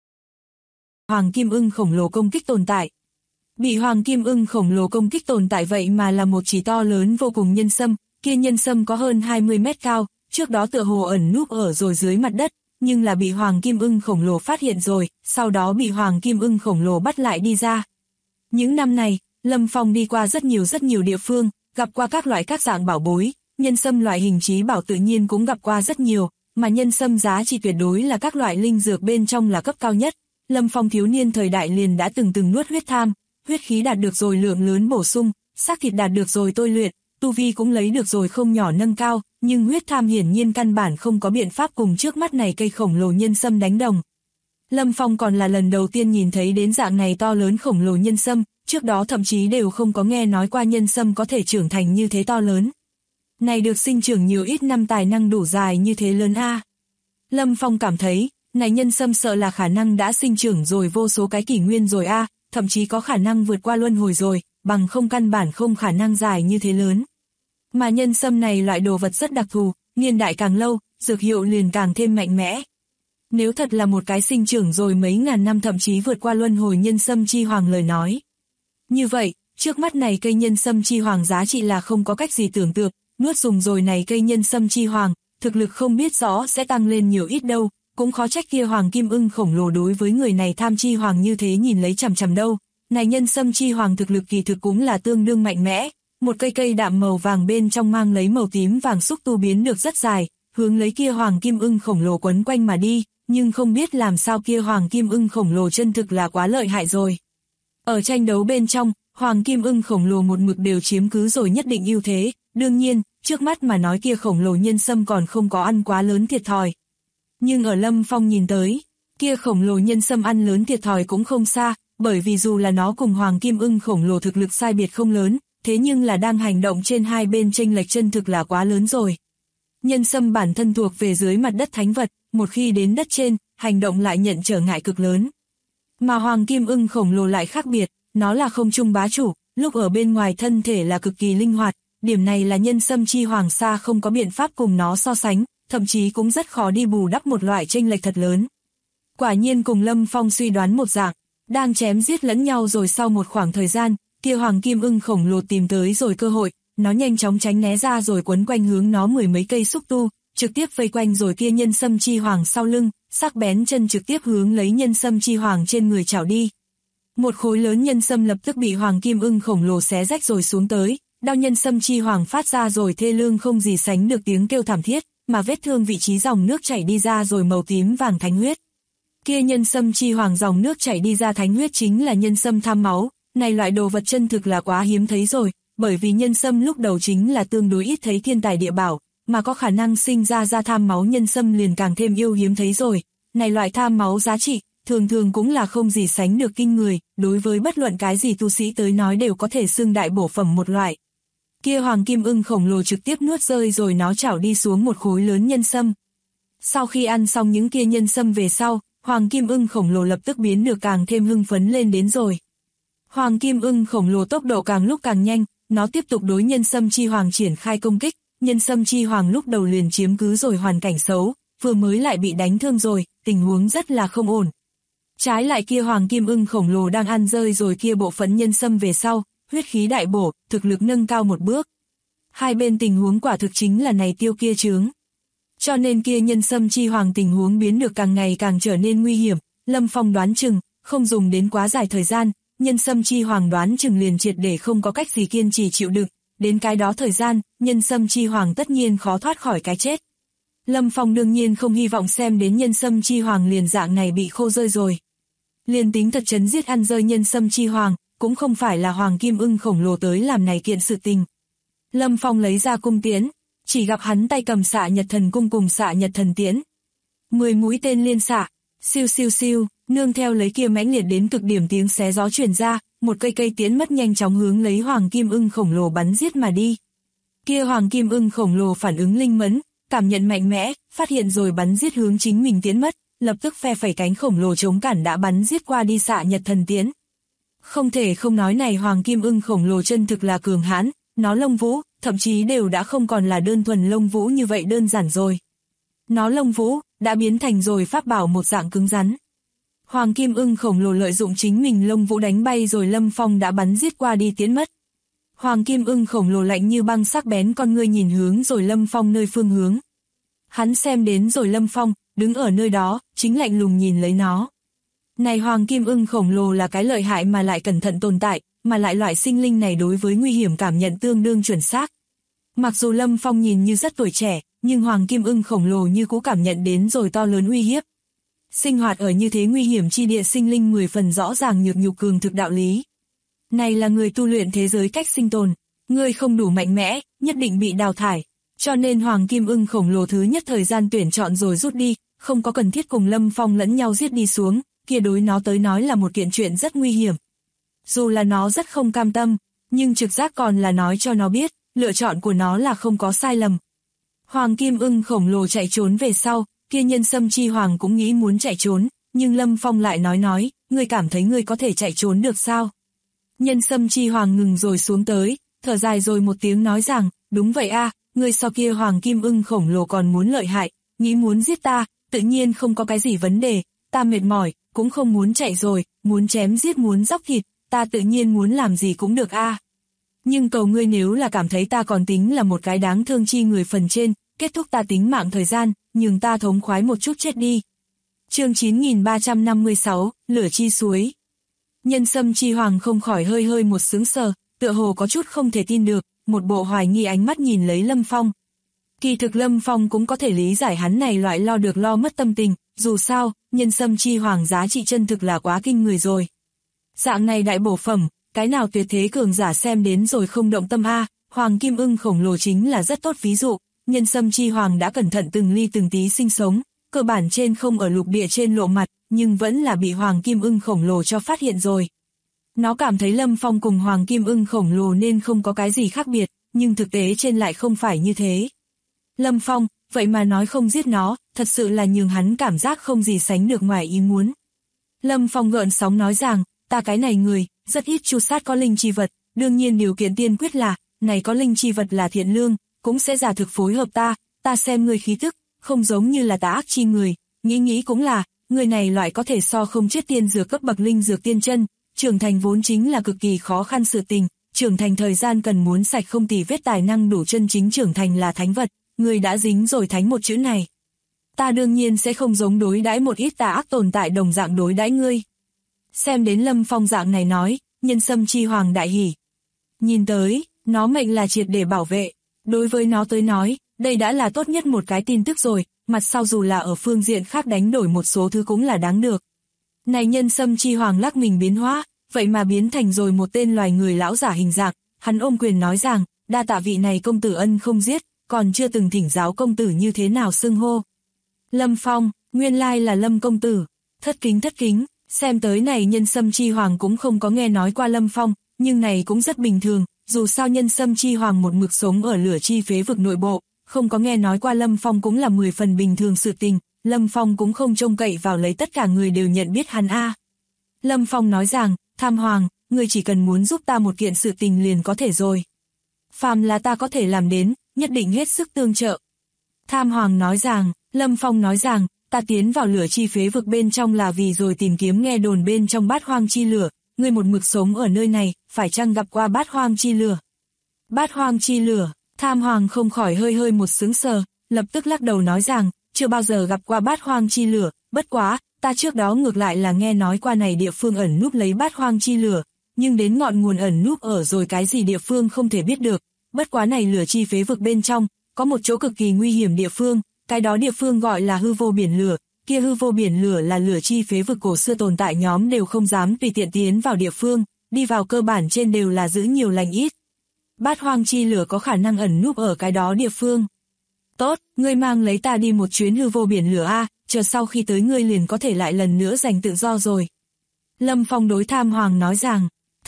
Hoàng kim ưng khổng lồ công kích tồn tại. Bị hoàng kim ưng khổng lồ công kích tồn tại vậy mà là một chỉ to lớn vô cùng nhân sâm, kia nhân sâm có hơn 20 mét cao, trước đó tựa hồ ẩn núp ở rồi dưới mặt đất, nhưng là bị hoàng kim ưng khổng lồ phát hiện rồi, sau đó bị hoàng kim ưng khổng lồ bắt lại đi ra. Những năm này, Lâm Phong đi qua rất nhiều địa phương, gặp qua các loại các dạng bảo bối, nhân sâm loại hình trí bảo tự nhiên cũng gặp qua rất nhiều, mà nhân sâm giá trị tuyệt đối là các loại linh dược bên trong là cấp cao nhất. Lâm Phong thiếu niên thời đại liền đã từng nuốt huyết tham, huyết khí đạt được rồi lượng lớn bổ sung, xác thịt đạt được rồi tôi luyện, tu vi cũng lấy được rồi không nhỏ nâng cao, nhưng huyết tham hiển nhiên căn bản không có biện pháp cùng trước mắt này cây khổng lồ nhân sâm đánh đồng. Lâm Phong còn là lần đầu tiên nhìn thấy đến dạng này to lớn khổng lồ nhân sâm, trước đó thậm chí đều không có nghe nói qua nhân sâm có thể trưởng thành như thế to lớn. Này được sinh trưởng nhiều ít năm tài năng đủ dài như thế lớn a. Lâm Phong cảm thấy, này nhân sâm sợ là khả năng đã sinh trưởng rồi vô số cái kỷ nguyên rồi a, thậm chí có khả năng vượt qua luân hồi rồi, bằng không căn bản không khả năng dài như thế lớn. Mà nhân sâm này loại đồ vật rất đặc thù, niên đại càng lâu, dược hiệu liền càng thêm mạnh mẽ. Nếu thật là một cái sinh trưởng rồi mấy ngàn năm thậm chí vượt qua luân hồi nhân sâm chi hoàng lời nói. Như vậy, trước mắt này cây nhân sâm chi hoàng giá trị là không có cách gì tưởng tượng, nuốt dùng rồi này cây nhân sâm chi hoàng, thực lực không biết rõ sẽ tăng lên nhiều ít đâu, cũng khó trách kia hoàng kim ưng khổng lồ đối với người này tham chi hoàng như thế nhìn lấy chằm chằm đâu. Này nhân sâm chi hoàng thực lực kỳ thực cũng là tương đương mạnh mẽ, một cây đạm màu vàng bên trong mang lấy màu tím vàng xúc tu biến được rất dài, hướng lấy kia hoàng kim ưng khổng lồ quấn quanh mà đi, nhưng không biết làm sao kia hoàng kim ưng khổng lồ chân thực là quá lợi hại rồi. Ở tranh đấu bên trong, hoàng kim ưng khổng lồ một mực đều chiếm cứ rồi nhất định ưu thế, đương nhiên, trước mắt mà nói kia khổng lồ nhân sâm còn không có ăn quá lớn thiệt thòi. Nhưng ở Lâm Phong nhìn tới, kia khổng lồ nhân sâm ăn lớn thiệt thòi cũng không xa, bởi vì dù là nó cùng hoàng kim ưng khổng lồ thực lực sai biệt không lớn, thế nhưng là đang hành động trên hai bên chênh lệch chân thực là quá lớn rồi. Nhân sâm bản thân thuộc về dưới mặt đất thánh vật, một khi đến đất trên, hành động lại nhận trở ngại cực lớn. Mà hoàng kim ưng khổng lồ lại khác biệt, nó là không trung bá chủ, lúc ở bên ngoài thân thể là cực kỳ linh hoạt, điểm này là nhân sâm chi hoàng sa không có biện pháp cùng nó so sánh, thậm chí cũng rất khó đi bù đắp một loại chênh lệch thật lớn. Quả nhiên cùng Lâm Phong suy đoán một dạng, đang chém giết lẫn nhau rồi sau một khoảng thời gian, kia hoàng kim ưng khổng lồ tìm tới rồi cơ hội, nó nhanh chóng tránh né ra rồi quấn quanh hướng nó mười mấy cây xúc tu, trực tiếp vây quanh rồi kia nhân sâm chi hoàng sau lưng, sắc bén chân trực tiếp hướng lấy nhân sâm chi hoàng trên người chảo đi. Một khối lớn nhân sâm lập tức bị hoàng kim ưng khổng lồ xé rách rồi xuống tới, đao nhân sâm chi hoàng phát ra rồi thê lương không gì sánh được tiếng kêu thảm thiết, mà vết thương vị trí dòng nước chảy đi ra rồi màu tím vàng thánh huyết. Kia nhân sâm chi hoàng dòng nước chảy đi ra thánh huyết chính là nhân sâm tham máu, này loại đồ vật chân thực là quá hiếm thấy rồi, bởi vì nhân sâm lúc đầu chính là tương đối ít thấy thiên tài địa bảo, mà có khả năng sinh ra tham máu nhân sâm liền càng thêm yêu hiếm thấy rồi. Này loại tham máu giá trị, thường thường cũng là không gì sánh được kinh người, đối với bất luận cái gì tu sĩ tới nói đều có thể xưng đại bổ phẩm một loại. Kia hoàng kim ưng khổng lồ trực tiếp nuốt rơi rồi nó chảo đi xuống một khối lớn nhân sâm. Sau khi ăn xong những kia nhân sâm về sau, hoàng kim ưng khổng lồ lập tức biến được càng thêm hưng phấn lên đến rồi. Hoàng kim ưng khổng lồ tốc độ càng lúc càng nhanh, nó tiếp tục đối nhân sâm chi hoàng triển khai công kích, nhân sâm chi hoàng lúc đầu liền chiếm cứ rồi hoàn cảnh xấu, vừa mới lại bị đánh thương rồi, tình huống rất là không ổn. Trái lại kia hoàng kim ưng khổng lồ đang ăn rơi rồi kia bộ phận nhân sâm về sau, huyết khí đại bổ, thực lực nâng cao một bước. Hai bên tình huống quả thực chính là này tiêu kia chướng. Cho nên kia nhân sâm chi hoàng tình huống biến được càng ngày càng trở nên nguy hiểm, Lâm Phong đoán chừng, không dùng đến quá dài thời gian, nhân sâm chi hoàng đoán chừng liền triệt để không có cách gì kiên trì chịu đựng, đến cái đó thời gian, nhân sâm chi hoàng tất nhiên khó thoát khỏi cái chết. Lâm Phong đương nhiên không hy vọng xem đến nhân sâm chi hoàng liền dạng này bị khô rơi rồi. Liền tính thật chấn giết ăn rơi nhân sâm chi hoàng, cũng không phải là hoàng kim ưng khổng lồ tới làm này kiện sự tình. Lâm Phong lấy ra cung tiễn, chỉ gặp hắn tay cầm xạ nhật thần cung cùng xạ nhật thần tiễn. 10 mũi tên liên xạ, siêu siêu siêu, nương theo lấy kia mãnh liệt đến cực điểm tiếng xé gió truyền ra, một cây tiễn mất nhanh chóng hướng lấy hoàng kim ưng khổng lồ bắn giết mà đi. Kia hoàng kim ưng khổng lồ phản ứng linh mẫn, cảm nhận mạnh mẽ, phát hiện rồi bắn giết hướng chính mình tiễn mất, lập tức phe phẩy cánh khổng lồ chống cản đã bắn giết qua đi xạ nhật thần tiễn. Không thể không nói này hoàng kim ưng khổng lồ chân thực là cường hãn, nó lông vũ, thậm chí đều đã không còn là đơn thuần lông vũ như vậy đơn giản rồi. Nó lông vũ, đã biến thành rồi pháp bảo một dạng cứng rắn. Hoàng kim ưng khổng lồ lợi dụng chính mình lông vũ đánh bay rồi Lâm Phong đã bắn giết qua đi tiễn mất. Hoàng kim ưng khổng lồ lạnh như băng sắc bén con ngươi nhìn hướng rồi Lâm Phong nơi phương hướng. Hắn xem đến rồi Lâm Phong, đứng ở nơi đó, chính lạnh lùng nhìn lấy nó. Này hoàng kim ưng khổng lồ là cái lợi hại mà lại cẩn thận tồn tại, mà lại loại sinh linh này đối với nguy hiểm cảm nhận tương đương chuẩn xác. Mặc dù Lâm Phong nhìn như rất tuổi trẻ, nhưng hoàng kim ưng khổng lồ như cũ cảm nhận đến rồi to lớn uy hiếp. Sinh hoạt ở như thế nguy hiểm chi địa sinh linh 10 phần rõ ràng nhược nhục cường thực đạo lý. Này là người tu luyện thế giới cách sinh tồn, người không đủ mạnh mẽ, nhất định bị đào thải. Cho nên hoàng kim ưng khổng lồ thứ nhất thời gian tuyển chọn rồi rút đi, không có cần thiết cùng Lâm Phong lẫn nhau giết đi xuống, kia đối nó tới nói là một kiện chuyện rất nguy hiểm. Dù là nó rất không cam tâm, nhưng trực giác còn là nói cho nó biết, lựa chọn của nó là không có sai lầm. Hoàng kim ưng khổng lồ chạy trốn về sau, kia nhân sâm chi hoàng cũng nghĩ muốn chạy trốn, nhưng Lâm Phong lại nói, ngươi cảm thấy ngươi có thể chạy trốn được sao? Nhân sâm chi hoàng ngừng rồi xuống tới, thở dài rồi một tiếng nói rằng, đúng vậy a, ngươi so kia hoàng kim ưng khổng lồ còn muốn lợi hại, nghĩ muốn giết ta, tự nhiên không có cái gì vấn đề, ta mệt mỏi, cũng không muốn chạy rồi, muốn chém giết muốn dóc thịt, ta tự nhiên muốn làm gì cũng được a. Nhưng cầu ngươi nếu là cảm thấy ta còn tính là một cái đáng thương chi người phần trên, kết thúc ta tính mạng thời gian, nhường ta thống khoái một chút chết đi. Chương 9356, lửa chi suối. Nhân sâm chi hoàng không khỏi hơi một sướng sờ, tựa hồ có chút không thể tin được, một bộ hoài nghi ánh mắt nhìn lấy Lâm Phong. Kỳ thực Lâm Phong cũng có thể lý giải hắn này loại lo được lo mất tâm tình, dù sao, nhân sâm chi hoàng giá trị chân thực là quá kinh người rồi. Dạng này đại bổ phẩm, cái nào tuyệt thế cường giả xem đến rồi không động tâm a, hoàng kim ưng khổng lồ chính là rất tốt ví dụ, nhân sâm chi hoàng đã cẩn thận từng ly từng tí sinh sống, cơ bản trên không ở lục địa trên lộ mặt, nhưng vẫn là bị hoàng kim ưng khổng lồ cho phát hiện rồi. Nó cảm thấy Lâm Phong cùng hoàng kim ưng khổng lồ nên không có cái gì khác biệt, nhưng thực tế trên lại không phải như thế. Lâm Phong, vậy mà nói không giết nó, thật sự là nhường hắn cảm giác không gì sánh được ngoài ý muốn. Lâm Phong gợn sóng nói rằng, ta cái này người, rất ít tru sát có linh chi vật, đương nhiên điều kiện tiên quyết là, này có linh chi vật là thiện lương, cũng sẽ giả thực phối hợp ta xem người khí thức, không giống như là tà ác chi người, nghĩ cũng là, người này loại có thể so không chết tiên dược cấp bậc linh dược tiên chân, trưởng thành vốn chính là cực kỳ khó khăn sự tình, trưởng thành thời gian cần muốn sạch không tì vết tài năng đủ chân chính trưởng thành là thánh vật, người đã dính rồi thánh một chữ này. Ta đương nhiên sẽ không giống đối đãi một ít tà ác tồn tại đồng dạng đối đãi ngươi. Xem đến Lâm Phong dạng này nói, nhân sâm chi hoàng đại hỉ. Nhìn tới, nó mệnh là triệt để bảo vệ, đối với nó tới nói, đây đã là tốt nhất một cái tin tức rồi, mặt sau dù là ở phương diện khác đánh đổi một số thứ cũng là đáng được. Này nhân sâm chi hoàng lắc mình biến hóa, vậy mà biến thành rồi một tên loài người lão giả hình dạng, hắn ôm quyền nói rằng, đa tạ vị này công tử ân không giết, còn chưa từng thỉnh giáo công tử như thế nào xưng hô. Lâm Phong, nguyên lai là Lâm công tử, thất kính, xem tới này nhân sâm chi hoàng cũng không có nghe nói qua Lâm Phong, nhưng này cũng rất bình thường, dù sao nhân sâm chi hoàng một mực sống ở lửa chi phế vực nội bộ, không có nghe nói qua Lâm Phong cũng là 10 phần bình thường sự tình, Lâm Phong cũng không trông cậy vào lấy tất cả người đều nhận biết hắn a. Lâm Phong nói rằng, Tham Hoàng, người chỉ cần muốn giúp ta một kiện sự tình liền có thể rồi. Phàm là ta có thể làm đến, nhất định hết sức tương trợ. Tham Hoàng nói rằng, Lâm Phong nói rằng, ta tiến vào lửa chi phế vực bên trong là vì rồi tìm kiếm nghe đồn bên trong bát hoang chi lửa, ngươi một mực sống ở nơi này, phải chăng gặp qua bát hoang chi lửa? Bát hoang chi lửa, Tham Hoàng không khỏi hơi một sững sờ, lập tức lắc đầu nói rằng, chưa bao giờ gặp qua bát hoang chi lửa, bất quá, ta trước đó ngược lại là nghe nói qua này địa phương ẩn núp lấy bát hoang chi lửa, nhưng đến ngọn nguồn ẩn núp ở rồi cái gì địa phương không thể biết được, bất quá này lửa chi phế vực bên trong, có một chỗ cực kỳ nguy hiểm địa phương, cái đó địa phương gọi là hư vô biển lửa, kia hư vô biển lửa là lửa chi phế vực cổ xưa tồn tại nhóm đều không dám tùy tiện tiến vào địa phương, đi vào cơ bản trên đều là giữ nhiều lành ít. Bát hoang chi lửa có khả năng ẩn núp ở cái đó địa phương. Tốt, ngươi mang lấy ta đi một chuyến hư vô biển lửa a, chờ sau khi tới ngươi liền có thể lại lần nữa giành tự do rồi. Lâm Phong đối Tham Hoàng nói rằng,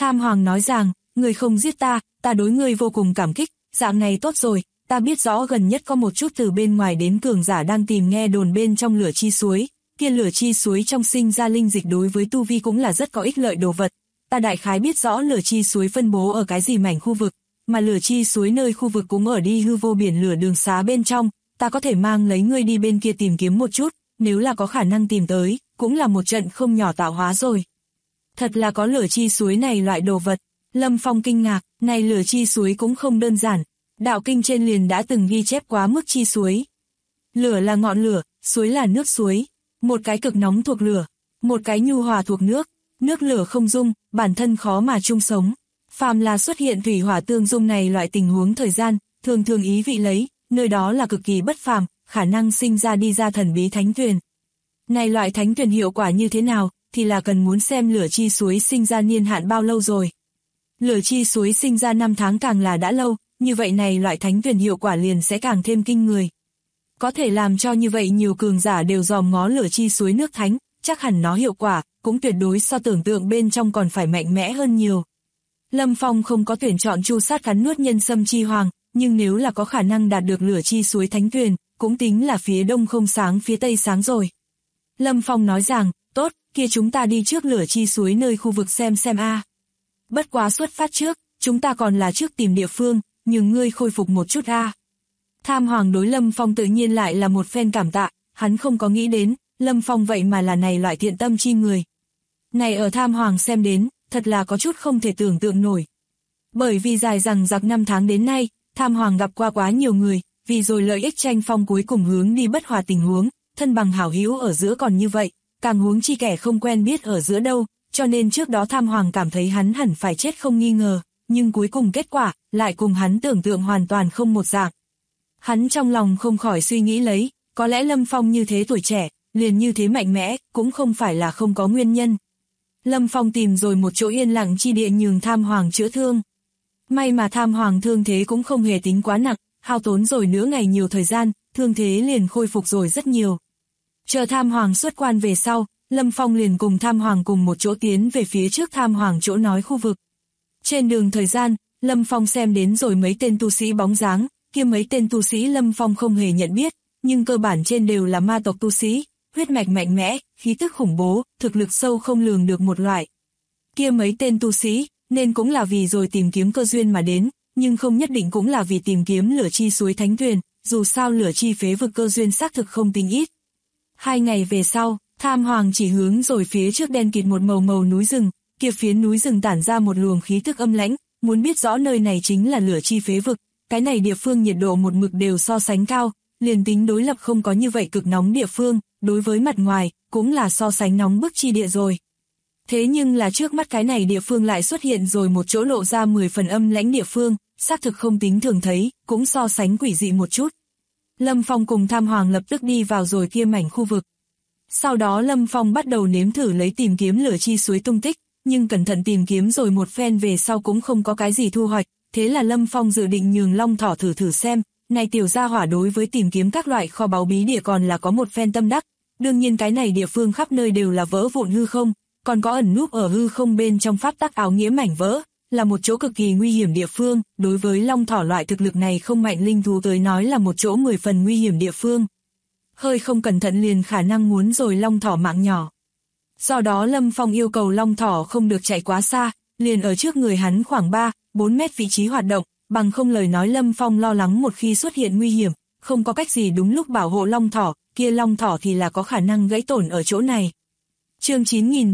ngươi không giết ta, ta đối ngươi vô cùng cảm kích, dạng này tốt rồi, ta biết rõ gần nhất có một chút từ bên ngoài đến cường giả đang tìm nghe đồn bên trong lửa chi suối, kia lửa chi suối trong sinh ra linh dịch đối với tu vi cũng là rất có ích lợi đồ vật, ta đại khái biết rõ lửa chi suối phân bố ở cái gì mảnh khu vực, mà lửa chi suối nơi khu vực cũng ở đi hư vô biển lửa đường xá bên trong, ta có thể mang lấy ngươi đi bên kia tìm kiếm một chút, nếu là có khả năng tìm tới, cũng là một trận không nhỏ tạo hóa rồi. Thật là có lửa chi suối này loại đồ vật, Lâm Phong kinh ngạc, này lửa chi suối cũng không đơn giản, đạo kinh trên liền đã từng ghi chép quá mức chi suối. Lửa là ngọn lửa, suối là nước suối, một cái cực nóng thuộc lửa, một cái nhu hòa thuộc nước, nước lửa không dung, bản thân khó mà chung sống. Phàm là xuất hiện thủy hỏa tương dung này loại tình huống thời gian, thường thường ý vị lấy, nơi đó là cực kỳ bất phàm, khả năng sinh ra đi ra thần bí thánh tuyền. Này loại thánh tuyền hiệu quả như thế nào, thì là cần muốn xem lửa chi suối sinh ra niên hạn bao lâu rồi. Lửa chi suối sinh ra 5 tháng càng là đã lâu, như vậy này loại thánh tuyền hiệu quả liền sẽ càng thêm kinh người. Có thể làm cho như vậy nhiều cường giả đều dòm ngó lửa chi suối nước thánh, chắc hẳn nó hiệu quả, cũng tuyệt đối so tưởng tượng bên trong còn phải mạnh mẽ hơn nhiều. Lâm Phong không có tuyển chọn chu sát cắn nuốt nhân sâm chi hoàng, nhưng nếu là có khả năng đạt được lửa chi suối thánh tuyền, cũng tính là phía đông không sáng phía tây sáng rồi. Lâm Phong nói rằng, tốt, kia chúng ta đi trước lửa chi suối nơi khu vực xem a. Bất quá xuất phát trước, chúng ta còn là trước tìm địa phương, nhưng ngươi khôi phục một chút a. Tham Hoàng đối Lâm Phong tự nhiên lại là một phen cảm tạ, hắn không có nghĩ đến, Lâm Phong vậy mà là này loại thiện tâm chi người. Này ở Tham Hoàng xem đến, thật là có chút không thể tưởng tượng nổi. Bởi vì dài rằng giặc 5 tháng đến nay, Tham Hoàng gặp qua quá nhiều người, vì rồi lợi ích tranh phong cuối cùng hướng đi bất hòa tình huống, thân bằng hảo hữu ở giữa còn như vậy, càng huống chi kẻ không quen biết ở giữa đâu, cho nên trước đó Tham Hoàng cảm thấy hắn hẳn phải chết không nghi ngờ, nhưng cuối cùng kết quả, lại cùng hắn tưởng tượng hoàn toàn không một dạng. Hắn trong lòng không khỏi suy nghĩ lấy, có lẽ Lâm Phong như thế tuổi trẻ, liền như thế mạnh mẽ, cũng không phải là không có nguyên nhân. Lâm Phong tìm rồi một chỗ yên lặng chi địa nhường Tham Hoàng chữa thương. May mà Tham Hoàng thương thế cũng không hề tính quá nặng, hao tốn rồi nửa ngày nhiều thời gian, thương thế liền khôi phục rồi rất nhiều. Chờ Tham Hoàng xuất quan về sau, Lâm Phong liền cùng Tham Hoàng cùng một chỗ tiến về phía trước Tham Hoàng chỗ nói khu vực. Trên đường thời gian, Lâm Phong xem đến rồi mấy tên tu sĩ bóng dáng, kia mấy tên tu sĩ Lâm Phong không hề nhận biết, nhưng cơ bản trên đều là ma tộc tu sĩ, huyết mạch mạnh mẽ, khí tức khủng bố, thực lực sâu không lường được một loại. Kia mấy tên tu sĩ, nên cũng là vì rồi tìm kiếm cơ duyên mà đến, nhưng không nhất định cũng là vì tìm kiếm lửa chi suối thánh tuyền, dù sao lửa chi phế vực cơ duyên xác thực không tính ít. 2 ngày về sau, Tham Hoàng chỉ hướng rồi phía trước đen kịt một màu núi rừng, kia phía núi rừng tản ra một luồng khí tức âm lãnh, muốn biết rõ nơi này chính là lửa chi phế vực, cái này địa phương nhiệt độ một mực đều so sánh cao, liền tính đối lập không có như vậy cực nóng địa phương, đối với mặt ngoài, cũng là so sánh nóng bức chi địa rồi. Thế nhưng là trước mắt cái này địa phương lại xuất hiện rồi một chỗ lộ ra 10 phần âm lãnh địa phương, xác thực không tính thường thấy, cũng so sánh quỷ dị một chút. Lâm Phong cùng Tham Hoàng lập tức đi vào rồi kia mảnh khu vực. Sau đó Lâm Phong bắt đầu nếm thử lấy tìm kiếm lửa chi suối tung tích, nhưng cẩn thận tìm kiếm rồi một phen về sau cũng không có cái gì thu hoạch, thế là Lâm Phong dự định nhường Long Thỏ thử xem, này tiểu gia hỏa đối với tìm kiếm các loại kho báu bí địa còn là có một phen tâm đắc, đương nhiên cái này địa phương khắp nơi đều là vỡ vụn hư không, còn có ẩn núp ở hư không bên trong pháp tắc áo nghĩa mảnh vỡ, là một chỗ cực kỳ nguy hiểm địa phương, đối với Long Thỏ loại thực lực này không mạnh linh thú tới nói là một chỗ 10 phần nguy hiểm địa phương. Hơi không cẩn thận liền khả năng muốn rồi Long Thỏ mạng nhỏ. Do đó Lâm Phong yêu cầu Long Thỏ không được chạy quá xa, liền ở trước người hắn khoảng 3-4 mét vị trí hoạt động, bằng không lời nói Lâm Phong lo lắng một khi xuất hiện nguy hiểm, không có cách gì đúng lúc bảo hộ Long Thỏ, kia Long Thỏ thì là có khả năng gãy tổn ở chỗ này. Chương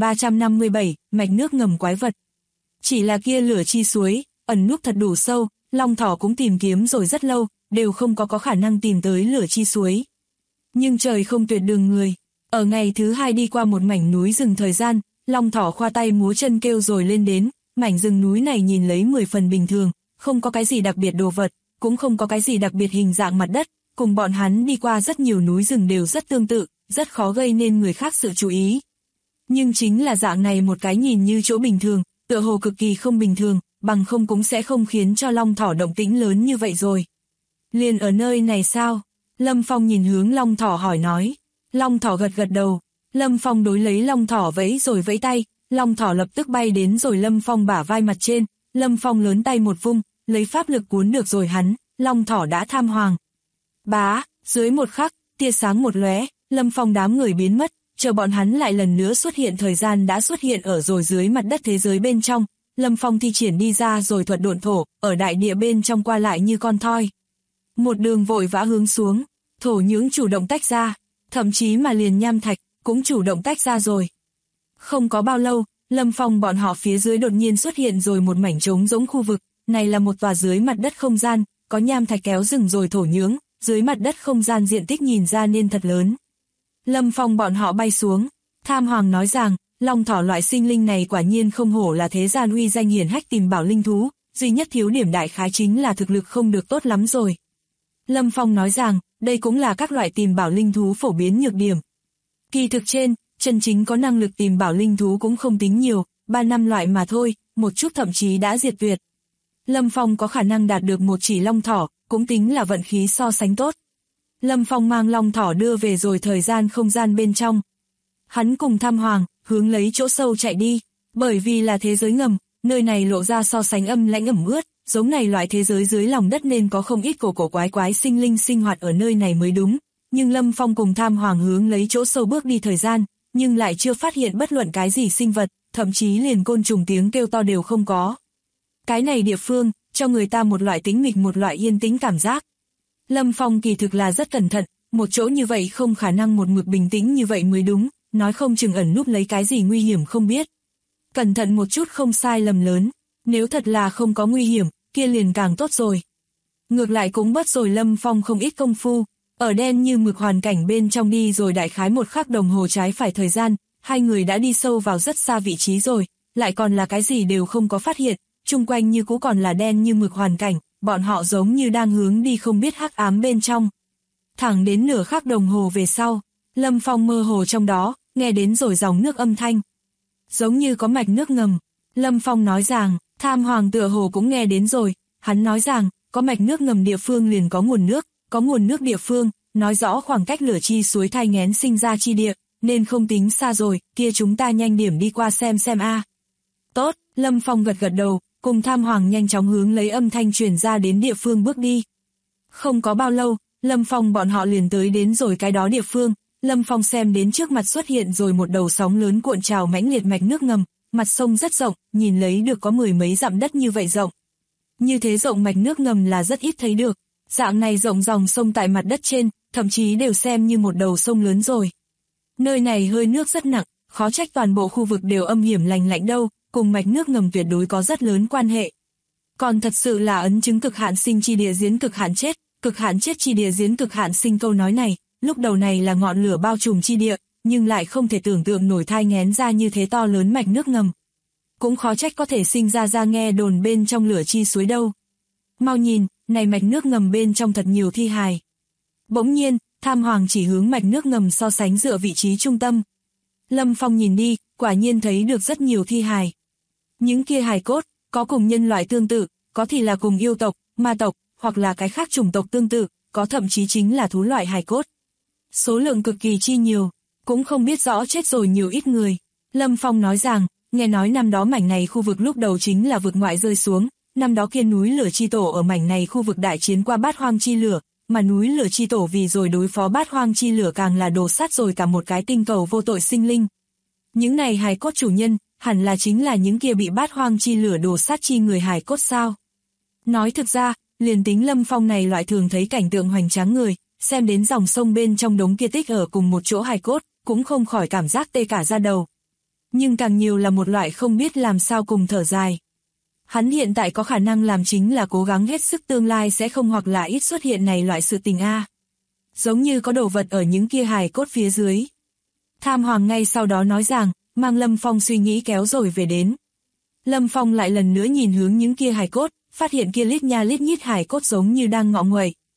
9357, mạch nước ngầm quái vật. Chỉ là kia lửa chi suối, ẩn núp thật đủ sâu, Long Thỏ cũng tìm kiếm rồi rất lâu, đều không có khả năng tìm tới lửa chi suối. Nhưng trời không tuyệt đường người, ở ngày thứ 2 đi qua một mảnh núi rừng thời gian, Long Thỏ khoa tay múa chân kêu rồi lên đến, mảnh rừng núi này nhìn lấy 10 phần bình thường, không có cái gì đặc biệt đồ vật, cũng không có cái gì đặc biệt hình dạng mặt đất, cùng bọn hắn đi qua rất nhiều núi rừng đều rất tương tự, rất khó gây nên người khác sự chú ý. Nhưng chính là dạng này một cái nhìn như chỗ bình thường, tựa hồ cực kỳ không bình thường, bằng không cũng sẽ không khiến cho Long Thỏ động tĩnh lớn như vậy rồi. Liền ở nơi này sao? Lâm Phong nhìn hướng Long Thỏ hỏi nói. Long Thỏ gật gật đầu. Lâm Phong đối lấy Long Thỏ vẫy rồi vẫy tay, Long Thỏ lập tức bay đến rồi Lâm Phong bả vai mặt trên. Lâm Phong lớn tay một vung, lấy pháp lực cuốn được rồi hắn, Long Thỏ đã tham hoàng. Bá, dưới một khắc, tia sáng một lóe, Lâm Phong đám người biến mất, chờ bọn hắn lại lần nữa xuất hiện thời gian đã xuất hiện ở rồi dưới mặt đất thế giới bên trong. Lâm Phong thi triển đi ra rồi thuật độn thổ, ở đại địa bên trong qua lại như con thoi. Một đường vội vã hướng xuống, thổ nhưỡng chủ động tách ra, thậm chí mà liền nham thạch, cũng chủ động tách ra rồi. Không có bao lâu, Lâm Phong bọn họ phía dưới đột nhiên xuất hiện rồi một mảnh trống rỗng khu vực, này là một tòa dưới mặt đất không gian, có nham thạch kéo rừng rồi thổ nhưỡng, dưới mặt đất không gian diện tích nhìn ra nên thật lớn. Lâm Phong bọn họ bay xuống, Tham Hoàng nói rằng, Long Thỏ loại sinh linh này quả nhiên không hổ là thế gian uy danh hiển hách tìm bảo linh thú, duy nhất thiếu điểm đại khái chính là thực lực không được tốt lắm rồi. Lâm Phong nói rằng, đây cũng là các loại tìm bảo linh thú phổ biến nhược điểm. Kỳ thực trên, chân chính có năng lực tìm bảo linh thú cũng không tính nhiều, 3 năm loại mà thôi, một chút thậm chí đã diệt tuyệt. Lâm Phong có khả năng đạt được một chỉ Long Thỏ, cũng tính là vận khí so sánh tốt. Lâm Phong mang Long Thỏ đưa về rồi thời gian không gian bên trong. Hắn cùng Tham Hoàng, hướng lấy chỗ sâu chạy đi, bởi vì là thế giới ngầm, nơi này lộ ra so sánh âm lãnh ẩm ướt, giống này loại thế giới dưới lòng đất nên có không ít cổ quái quái sinh linh sinh hoạt ở nơi này mới đúng. Nhưng Lâm Phong cùng Tham Hoàng hướng lấy chỗ sâu bước đi thời gian, nhưng lại chưa phát hiện bất luận cái gì sinh vật, thậm chí liền côn trùng tiếng kêu to đều không có. Cái này địa phương, cho người ta một loại tĩnh mịch một loại yên tĩnh cảm giác. Lâm Phong kỳ thực là rất cẩn thận, một chỗ như vậy không khả năng một mực bình tĩnh như vậy mới đúng, nói không chừng ẩn núp lấy cái gì nguy hiểm không biết. Cẩn thận một chút không sai lầm lớn, nếu thật là không có nguy hiểm, kia liền càng tốt rồi. Ngược lại cũng bất rồi Lâm Phong không ít công phu, ở đen như mực hoàn cảnh bên trong đi rồi đại khái một khắc đồng hồ trái phải thời gian, hai người đã đi sâu vào rất xa vị trí rồi, lại còn là cái gì đều không có phát hiện, chung quanh như cũ còn là đen như mực hoàn cảnh, bọn họ giống như đang hướng đi không biết hắc ám bên trong. Thẳng đến nửa khắc đồng hồ về sau, Lâm Phong mơ hồ trong đó, nghe đến rồi dòng nước âm thanh. Giống như có mạch nước ngầm, Lâm Phong nói rằng, Tham Hoàng tựa hồ cũng nghe đến rồi, hắn nói rằng, có mạch nước ngầm địa phương liền có nguồn nước, có nguồn nước địa phương, nói rõ khoảng cách lửa chi suối thai nghén sinh ra chi địa, nên không tính xa rồi, kia chúng ta nhanh điểm đi qua xem a. Tốt, Lâm Phong gật gật đầu, cùng Tham Hoàng nhanh chóng hướng lấy âm thanh truyền ra đến địa phương bước đi. Không có bao lâu, Lâm Phong bọn họ liền tới đến rồi cái đó địa phương, Lâm Phong xem đến trước mặt xuất hiện rồi một đầu sóng lớn cuộn trào mãnh liệt mạch nước ngầm, mặt sông rất rộng, nhìn lấy được có 10 mấy dặm đất như vậy rộng. Như thế rộng mạch nước ngầm là rất ít thấy được, dạng này rộng dòng sông tại mặt đất trên, thậm chí đều xem như một đầu sông lớn rồi. Nơi này hơi nước rất nặng, khó trách toàn bộ khu vực đều âm hiểm lành lạnh đâu, cùng mạch nước ngầm tuyệt đối có rất lớn quan hệ. Còn thật sự là ấn chứng cực hạn sinh chi địa diễn cực hạn chết chi địa diễn cực hạn sinh câu nói này, lúc đầu này là ngọn lửa bao trùm chi địa, nhưng lại không thể tưởng tượng nổi thai nghén ra như thế to lớn mạch nước ngầm. Cũng khó trách có thể sinh ra nghe đồn bên trong lửa chi suối đâu. Mau nhìn, này mạch nước ngầm bên trong thật nhiều thi hài. Bỗng nhiên, Tham Hoàng chỉ hướng mạch nước ngầm so sánh dựa vị trí trung tâm. Lâm Phong nhìn đi, quả nhiên thấy được rất nhiều thi hài. Những kia hài cốt, có cùng nhân loại tương tự, có thì là cùng yêu tộc, ma tộc, hoặc là cái khác chủng tộc tương tự, có thậm chí chính là thú loại hài cốt. Số lượng cực kỳ chi nhiều, cũng không biết rõ chết rồi nhiều ít người. Lâm Phong nói rằng, nghe nói năm đó mảnh này khu vực lúc đầu chính là vực ngoại rơi xuống, năm đó kia núi lửa chi tổ ở mảnh này khu vực đại chiến qua bát hoang chi lửa, mà núi lửa chi tổ vì rồi đối phó bát hoang chi lửa càng là đổ sát rồi cả một cái tinh cầu vô tội sinh linh. Những này hài cốt chủ nhân, hẳn là chính là những kia bị bát hoang chi lửa đổ sát chi người hài cốt sao. Nói thực ra, liền tính Lâm Phong này loại thường thấy cảnh tượng hoành tráng người, xem đến dòng sông bên trong đống kia tích ở cùng một chỗ hài cốt, cũng không khỏi cảm giác tê cả da đầu. Nhưng càng nhiều là một loại không biết làm sao cùng thở dài. Hắn hiện tại có khả năng làm chính là cố gắng hết sức tương lai sẽ không hoặc là ít xuất hiện này loại sự tình a. Giống như có đồ vật ở những kia hài cốt phía dưới. Tham Hoàng ngay sau đó nói rằng, mang Lâm Phong suy nghĩ kéo rồi về đến. Lâm Phong lại lần nữa nhìn hướng những kia hài cốt, phát hiện kia lít nha lít nhít hài cốt giống như đang ngọ nguậy.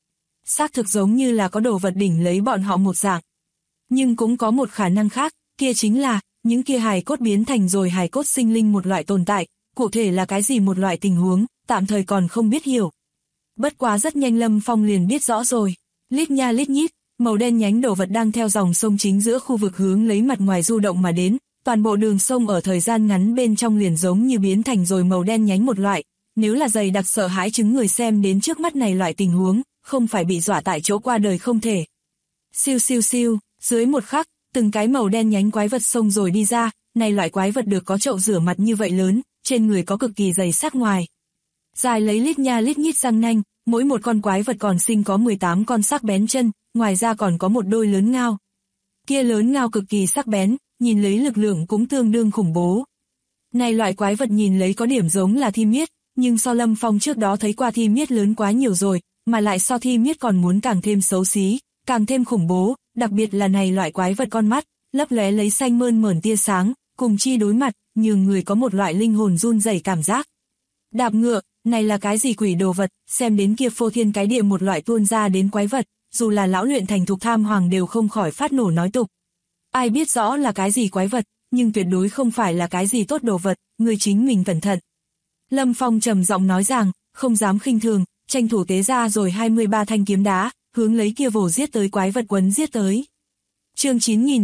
xác thực giống như là có đồ vật đỉnh lấy bọn họ một dạng. Nhưng cũng có một khả năng khác, kia chính là, những kia hài cốt biến thành rồi hài cốt sinh linh một loại tồn tại, cụ thể là cái gì một loại tình huống, tạm thời còn không biết hiểu. Bất quá rất nhanh Lâm Phong liền biết rõ rồi, lít nha lít nhít, màu đen nhánh đồ vật đang theo dòng sông chính giữa khu vực hướng lấy mặt ngoài du động mà đến, toàn bộ đường sông ở thời gian ngắn bên trong liền giống như biến thành rồi màu đen nhánh một loại, nếu là dày đặc sợ hãi chứng người xem đến trước mắt này loại tình huống, không phải bị dọa tại chỗ qua đời không thể. Siêu siêu siêu, dưới một khắc, từng cái màu đen nhánh quái vật xông rồi đi ra, này loại quái vật được có chậu rửa mặt như vậy lớn, trên người có cực kỳ dày sắc ngoài. Dài lấy lít nha lít nhít răng nanh, mỗi một con quái vật còn sinh có 18 con sắc bén chân, ngoài ra còn có một đôi lớn ngao. Kia lớn ngao cực kỳ sắc bén, nhìn lấy lực lượng cũng tương đương khủng bố. Này loại quái vật nhìn lấy có điểm giống là thi miết, nhưng so Lâm Phong trước đó thấy qua thi miết lớn quá nhiều rồi, mà lại so thi miết còn muốn càng thêm xấu xí, càng thêm khủng bố, đặc biệt là này loại quái vật con mắt, lấp lóe lấy xanh mơn mởn tia sáng, cùng chi đối mặt, nhường người có một loại linh hồn run rẩy cảm giác. Đạp ngựa, này là cái gì quỷ đồ vật, xem đến kia phô thiên cái địa một loại tuôn ra đến quái vật, dù là lão luyện thành thục Tham Hoàng đều không khỏi phát nổ nói tục. Ai biết rõ là cái gì quái vật, nhưng tuyệt đối không phải là cái gì tốt đồ vật, người chính mình cẩn thận. Lâm Phong trầm giọng nói rằng, không dám khinh thường, tranh thủ tế ra rồi 23 thanh kiếm đá, hướng lấy kia vồ giết tới quái vật quấn giết tới. Chương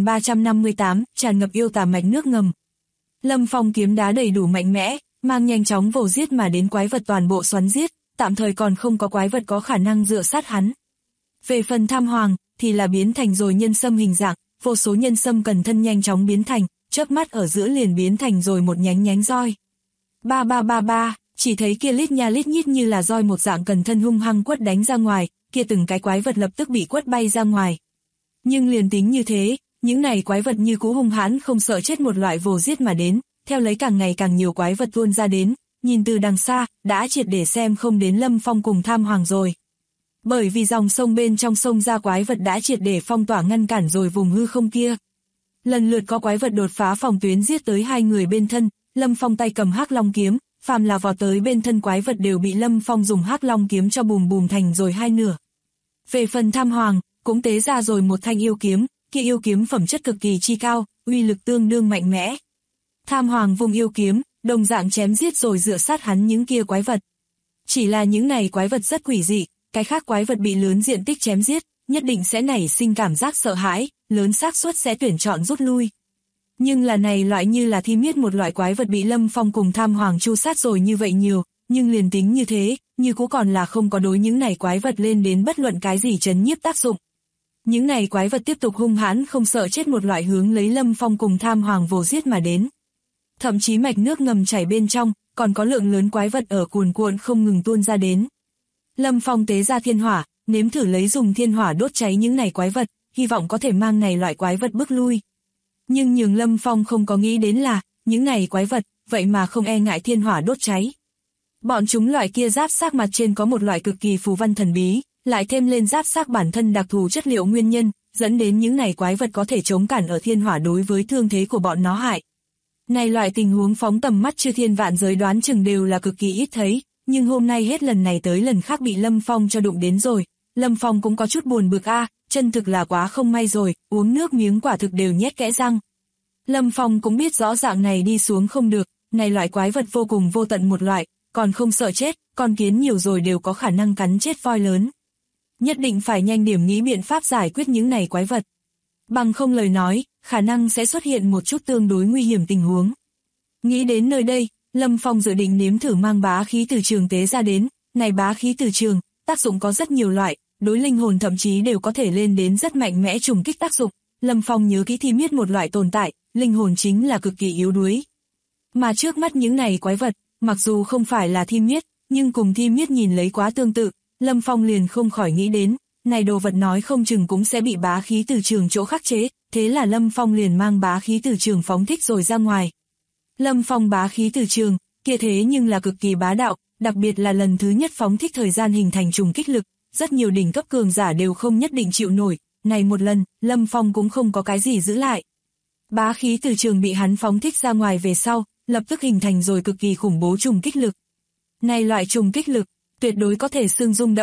9358, tràn ngập yêu tà mạch nước ngầm. Lâm Phong kiếm đá đầy đủ mạnh mẽ, mang nhanh chóng vồ giết mà đến quái vật toàn bộ xoắn giết, tạm thời còn không có quái vật có khả năng dựa sát hắn. Về phần Tham Hoàng, thì là biến thành rồi nhân sâm hình dạng, vô số nhân sâm cần thân nhanh chóng biến thành, chớp mắt ở giữa liền biến thành rồi một nhánh nhánh roi. Ba ba ba ba, chỉ thấy kia lít nha lít nhít như là roi một dạng cần thân hung hăng quất đánh ra ngoài, kia từng cái quái vật lập tức bị quất bay ra ngoài. Nhưng liền tính như thế, những này quái vật như cú hung hãn không sợ chết một loại vồ giết mà đến, theo lấy càng ngày càng nhiều quái vật tuôn ra đến, nhìn từ đằng xa, đã triệt để xem không đến Lâm Phong cùng Tham Hoàng rồi. Bởi vì dòng sông bên trong sông ra quái vật đã triệt để phong tỏa ngăn cản rồi vùng hư không kia. Lần lượt có quái vật đột phá phòng tuyến giết tới hai người bên thân, Lâm Phong tay cầm Hắc Long kiếm, phàm là vọt tới bên thân quái vật đều bị Lâm Phong dùng Hắc Long kiếm cho bùm bùm thành rồi hai nửa. Về phần Tham Hoàng, cũng tế ra rồi một thanh yêu kiếm, kia yêu kiếm phẩm chất cực kỳ chi cao, uy lực tương đương mạnh mẽ. Tham Hoàng vùng yêu kiếm, đồng dạng chém giết rồi dựa sát hắn những kia quái vật. Chỉ là những này quái vật rất quỷ dị, cái khác quái vật bị lớn diện tích chém giết, nhất định sẽ nảy sinh cảm giác sợ hãi, lớn xác suất sẽ tuyển chọn rút lui. Nhưng là này loại như là thi miết một loại quái vật bị Lâm Phong cùng Tham Hoàng chu sát rồi như vậy nhiều, nhưng liền tính như thế, như cũng còn là không có đối những này quái vật lên đến bất luận cái gì trấn nhiếp tác dụng. Những này quái vật tiếp tục hung hãn không sợ chết một loại hướng lấy Lâm Phong cùng Tham Hoàng vồ giết mà đến. Thậm chí mạch nước ngầm chảy bên trong, còn có lượng lớn quái vật ở cuồn cuộn không ngừng tuôn ra đến. Lâm Phong tế ra thiên hỏa, nếm thử lấy dùng thiên hỏa đốt cháy những này quái vật, hy vọng có thể mang này loại quái vật bước lui. Nhưng nhường Lâm Phong không có nghĩ đến là, những này quái vật, vậy mà không e ngại thiên hỏa đốt cháy. Bọn chúng loại kia giáp xác mặt trên có một loại cực kỳ phù văn thần bí, lại thêm lên giáp xác bản thân đặc thù chất liệu nguyên nhân, dẫn đến những này quái vật có thể chống cản ở thiên hỏa đối với thương thế của bọn nó hại. Này loại tình huống phóng tầm mắt chư thiên vạn giới đoán chừng đều là cực kỳ ít thấy, nhưng hôm nay hết lần này tới lần khác bị Lâm Phong cho đụng đến rồi. Lâm Phong cũng có chút buồn bực chân thực là quá không may rồi, uống nước miếng quả thực đều nhét kẽ răng. Lâm Phong cũng biết rõ dạng này đi xuống không được, này loại quái vật vô cùng vô tận một loại, còn không sợ chết, con kiến nhiều rồi đều có khả năng cắn chết voi lớn. Nhất định phải nhanh điểm nghĩ biện pháp giải quyết những này quái vật. Bằng không lời nói, khả năng sẽ xuất hiện một chút tương đối nguy hiểm tình huống. Nghĩ đến nơi đây, Lâm Phong dự định nếm thử mang bá khí từ trường tế ra đến, này bá khí từ trường, tác dụng có rất nhiều loại, đối linh hồn thậm chí đều có thể lên đến rất mạnh mẽ trùng kích tác dụng. Lâm Phong nhớ kỹ thi miết một loại tồn tại, linh hồn chính là cực kỳ yếu đuối. Mà trước mắt những này quái vật, mặc dù không phải là thi miết, nhưng cùng thi miết nhìn lấy quá tương tự, Lâm Phong liền không khỏi nghĩ đến, này đồ vật nói không chừng cũng sẽ bị bá khí từ trường chỗ khắc chế, thế là Lâm Phong liền mang bá khí từ trường phóng thích rồi ra ngoài. Lâm Phong bá khí từ trường, kia thế nhưng là cực kỳ bá đạo, đặc biệt là lần thứ nhất phóng thích thời gian hình thành trùng kích lực, rất nhiều đỉnh cấp cường giả đều không nhất định chịu nổi, này một lần, Lâm Phong cũng không có cái gì giữ lại. Bá khí từ trường bị hắn phóng thích ra ngoài về sau, lập tức hình thành rồi cực kỳ khủng bố trùng kích lực. Này loại trùng kích lực, tuyệt đối có thể xưng rung động,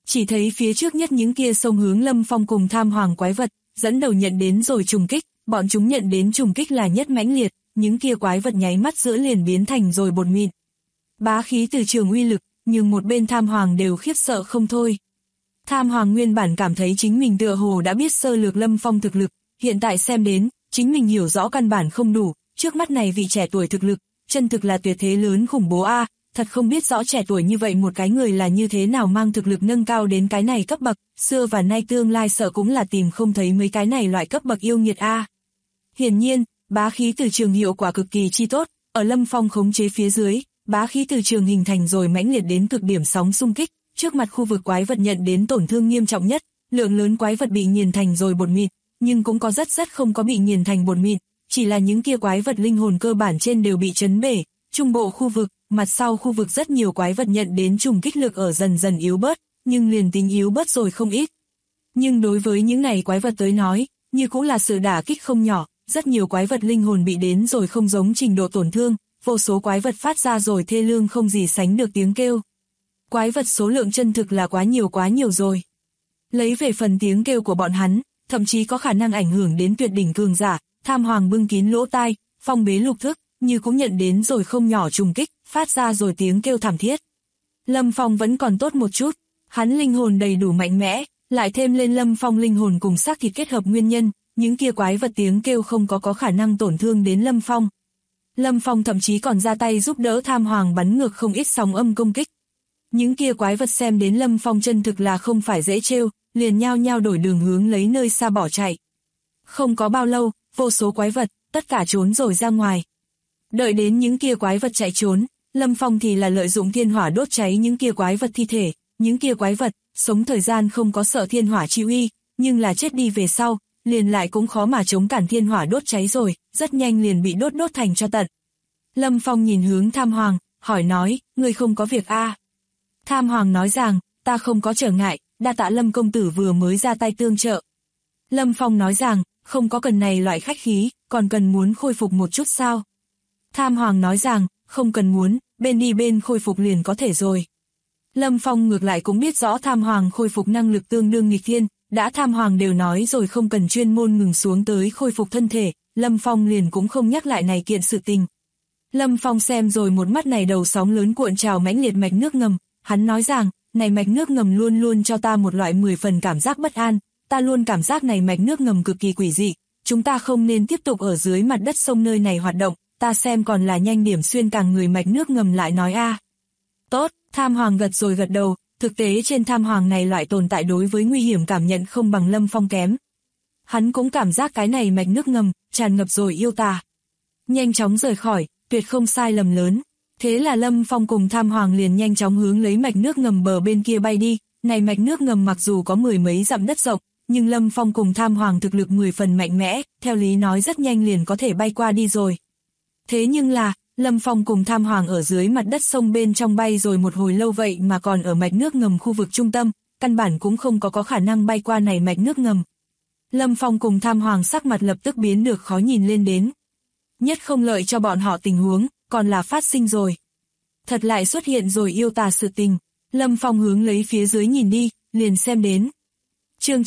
Chỉ thấy phía trước nhất những kia xông hướng Lâm Phong cùng Tham Hoàng quái vật, dẫn đầu nhận đến rồi trùng kích, bọn chúng nhận đến trùng kích là nhất mãnh liệt, những kia quái vật nháy mắt giữa liền biến thành rồi bột mịn. Bá khí từ trường uy lực, nhưng một bên Tham Hoàng đều khiếp sợ không thôi. Tham Hoàng nguyên bản cảm thấy chính mình tựa hồ đã biết sơ lược Lâm Phong thực lực, hiện tại xem đến, chính mình hiểu rõ căn bản không đủ, trước mắt này vị trẻ tuổi thực lực, chân thực là tuyệt thế lớn khủng bố a, thật không biết rõ trẻ tuổi như vậy một cái người là như thế nào mang thực lực nâng cao đến cái này cấp bậc, xưa và nay tương lai sợ cũng là tìm không thấy mấy cái này loại cấp bậc yêu nghiệt a. Hiển nhiên, bá khí từ trường hiệu quả cực kỳ chi tốt, ở Lâm Phong khống chế phía dưới, bá khí từ trường hình thành rồi mãnh liệt đến cực điểm sóng xung kích, trước mặt khu vực quái vật nhận đến tổn thương nghiêm trọng nhất, lượng lớn quái vật bị nghiền thành rồi bột mịn, nhưng cũng có rất không có bị nghiền thành bột mịn, chỉ là những kia quái vật linh hồn cơ bản trên đều bị chấn bể, trung bộ khu vực, mặt sau khu vực rất nhiều quái vật nhận đến trùng kích lực ở dần dần yếu bớt, nhưng liền tính yếu bớt rồi không ít. Nhưng đối với những này quái vật tới nói, như cũng là sự đả kích không nhỏ, rất nhiều quái vật linh hồn bị đến rồi không giống trình độ tổn thương, vô số quái vật phát ra rồi thê lương không gì sánh được tiếng kêu. Quái vật số lượng chân thực là quá nhiều rồi. Lấy về phần tiếng kêu của bọn hắn, thậm chí có khả năng ảnh hưởng đến tuyệt đỉnh cường giả, Tham Hoàng bưng kín lỗ tai, phong bế lục thức, như cũng nhận đến rồi không nhỏ trùng kích, phát ra rồi tiếng kêu thảm thiết. Lâm Phong vẫn còn tốt một chút, hắn linh hồn đầy đủ mạnh mẽ, lại thêm lên Lâm Phong linh hồn cùng xác thịt kết hợp nguyên nhân, những kia quái vật tiếng kêu không có khả năng tổn thương đến Lâm Phong. Lâm Phong thậm chí còn ra tay giúp đỡ Tham Hoàng bắn ngược không ít sóng âm công kích. Những kia quái vật xem đến Lâm Phong chân thực là không phải dễ trêu, liền nhao nhao đổi đường hướng lấy nơi xa bỏ chạy. Không có bao lâu, vô số quái vật, tất cả trốn rồi ra ngoài. Đợi đến những kia quái vật chạy trốn, Lâm Phong thì là lợi dụng thiên hỏa đốt cháy những kia quái vật thi thể, những kia quái vật, sống thời gian không có sợ thiên hỏa chi uy, nhưng là chết đi về sau, liền lại cũng khó mà chống cản thiên hỏa đốt cháy rồi, rất nhanh liền bị đốt thành cho tận. Lâm Phong nhìn hướng Tham Hoàng, hỏi nói, ngươi không có việc a? Tham Hoàng nói rằng, ta không có trở ngại, đa tạ Lâm công tử vừa mới ra tay tương trợ. Lâm Phong nói rằng, không có cần này loại khách khí, còn cần muốn khôi phục một chút sao? Tham Hoàng nói rằng, không cần muốn, bên đi bên khôi phục liền có thể rồi. Lâm Phong ngược lại cũng biết rõ Tham Hoàng khôi phục năng lực tương đương nghịch thiên, đã Tham Hoàng đều nói rồi không cần chuyên môn ngừng xuống tới khôi phục thân thể, Lâm Phong liền cũng không nhắc lại này kiện sự tình. Lâm Phong xem rồi một mắt này đầu sóng lớn cuộn trào mãnh liệt mạch nước ngầm, hắn nói rằng, này mạch nước ngầm luôn luôn cho ta một loại 10 phần cảm giác bất an, ta luôn cảm giác này mạch nước ngầm cực kỳ quỷ dị, chúng ta không nên tiếp tục ở dưới mặt đất sông nơi này hoạt động, ta xem còn là nhanh điểm xuyên càng người mạch nước ngầm lại nói a. Tốt, Tham Hoàng gật rồi gật đầu, thực tế trên Tham Hoàng này loại tồn tại đối với nguy hiểm cảm nhận không bằng Lâm Phong kém. Hắn cũng cảm giác cái này mạch nước ngầm, tràn ngập rồi yêu tà. Nhanh chóng rời khỏi, tuyệt không sai lầm lớn. Thế là Lâm Phong cùng Tham Hoàng liền nhanh chóng hướng lấy mạch nước ngầm bờ bên kia bay đi, này mạch nước ngầm mặc dù có 10 mấy dặm đất rộng, nhưng Lâm Phong cùng Tham Hoàng thực lực 10 phần mạnh mẽ, theo lý nói rất nhanh liền có thể bay qua đi rồi. Thế nhưng là, Lâm Phong cùng Tham Hoàng ở dưới mặt đất sông bên trong bay rồi một hồi lâu vậy mà còn ở mạch nước ngầm khu vực trung tâm, căn bản cũng không có khả năng bay qua này mạch nước ngầm. Lâm Phong cùng Tham Hoàng sắc mặt lập tức biến được khó nhìn lên đến. Nhất không lợi cho bọn họ tình huống, còn là phát sinh rồi. Thật lại xuất hiện rồi yêu tà sự tình, Lâm Phong hướng lấy phía dưới nhìn đi, liền xem đến. Chương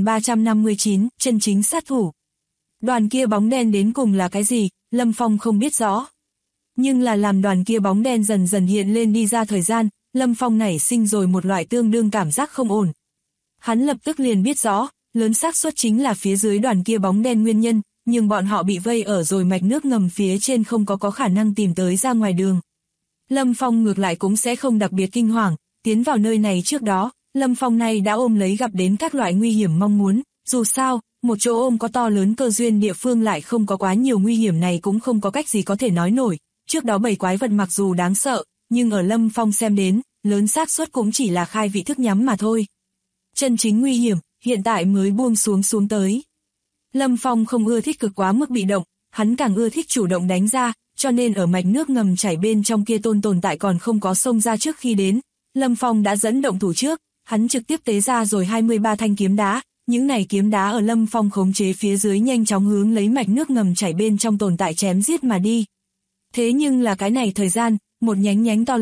9359, chân chính sát thủ. Đoàn kia bóng đen đến cùng là cái gì, Lâm Phong không biết rõ. Nhưng là làm đoàn kia bóng đen dần dần hiện lên đi ra thời gian, Lâm Phong nảy sinh rồi một loại tương đương cảm giác không ổn. Hắn lập tức liền biết rõ, lớn xác suất chính là phía dưới đoàn kia bóng đen nguyên nhân, nhưng bọn họ bị vây ở rồi mạch nước ngầm phía trên không có khả năng tìm tới ra ngoài đường. Lâm Phong ngược lại cũng sẽ không đặc biệt kinh hoàng, tiến vào nơi này trước đó, Lâm Phong này đã ôm lấy gặp đến các loại nguy hiểm mong muốn, dù sao, một chỗ ôm có to lớn cơ duyên địa phương lại không có quá nhiều nguy hiểm này cũng không có cách gì có thể nói nổi. Trước đó 7 quái vật mặc dù đáng sợ, nhưng ở Lâm Phong xem đến, lớn xác suất cũng chỉ là khai vị thức nhắm mà thôi. Chân chính nguy hiểm, hiện tại mới buông xuống tới. Lâm Phong không ưa thích cực quá mức bị động, hắn càng ưa thích chủ động đánh ra, cho nên ở mạch nước ngầm chảy bên trong kia tồn tại còn không có xông ra trước khi đến. Lâm Phong đã dẫn động thủ trước, hắn trực tiếp tế ra rồi 23 thanh kiếm đá, những này kiếm đá ở Lâm Phong khống chế phía dưới nhanh chóng hướng lấy mạch nước ngầm chảy bên trong tồn tại chém giết mà đi. Thế nhưng là cái này thời gian, một nhánh to lớn,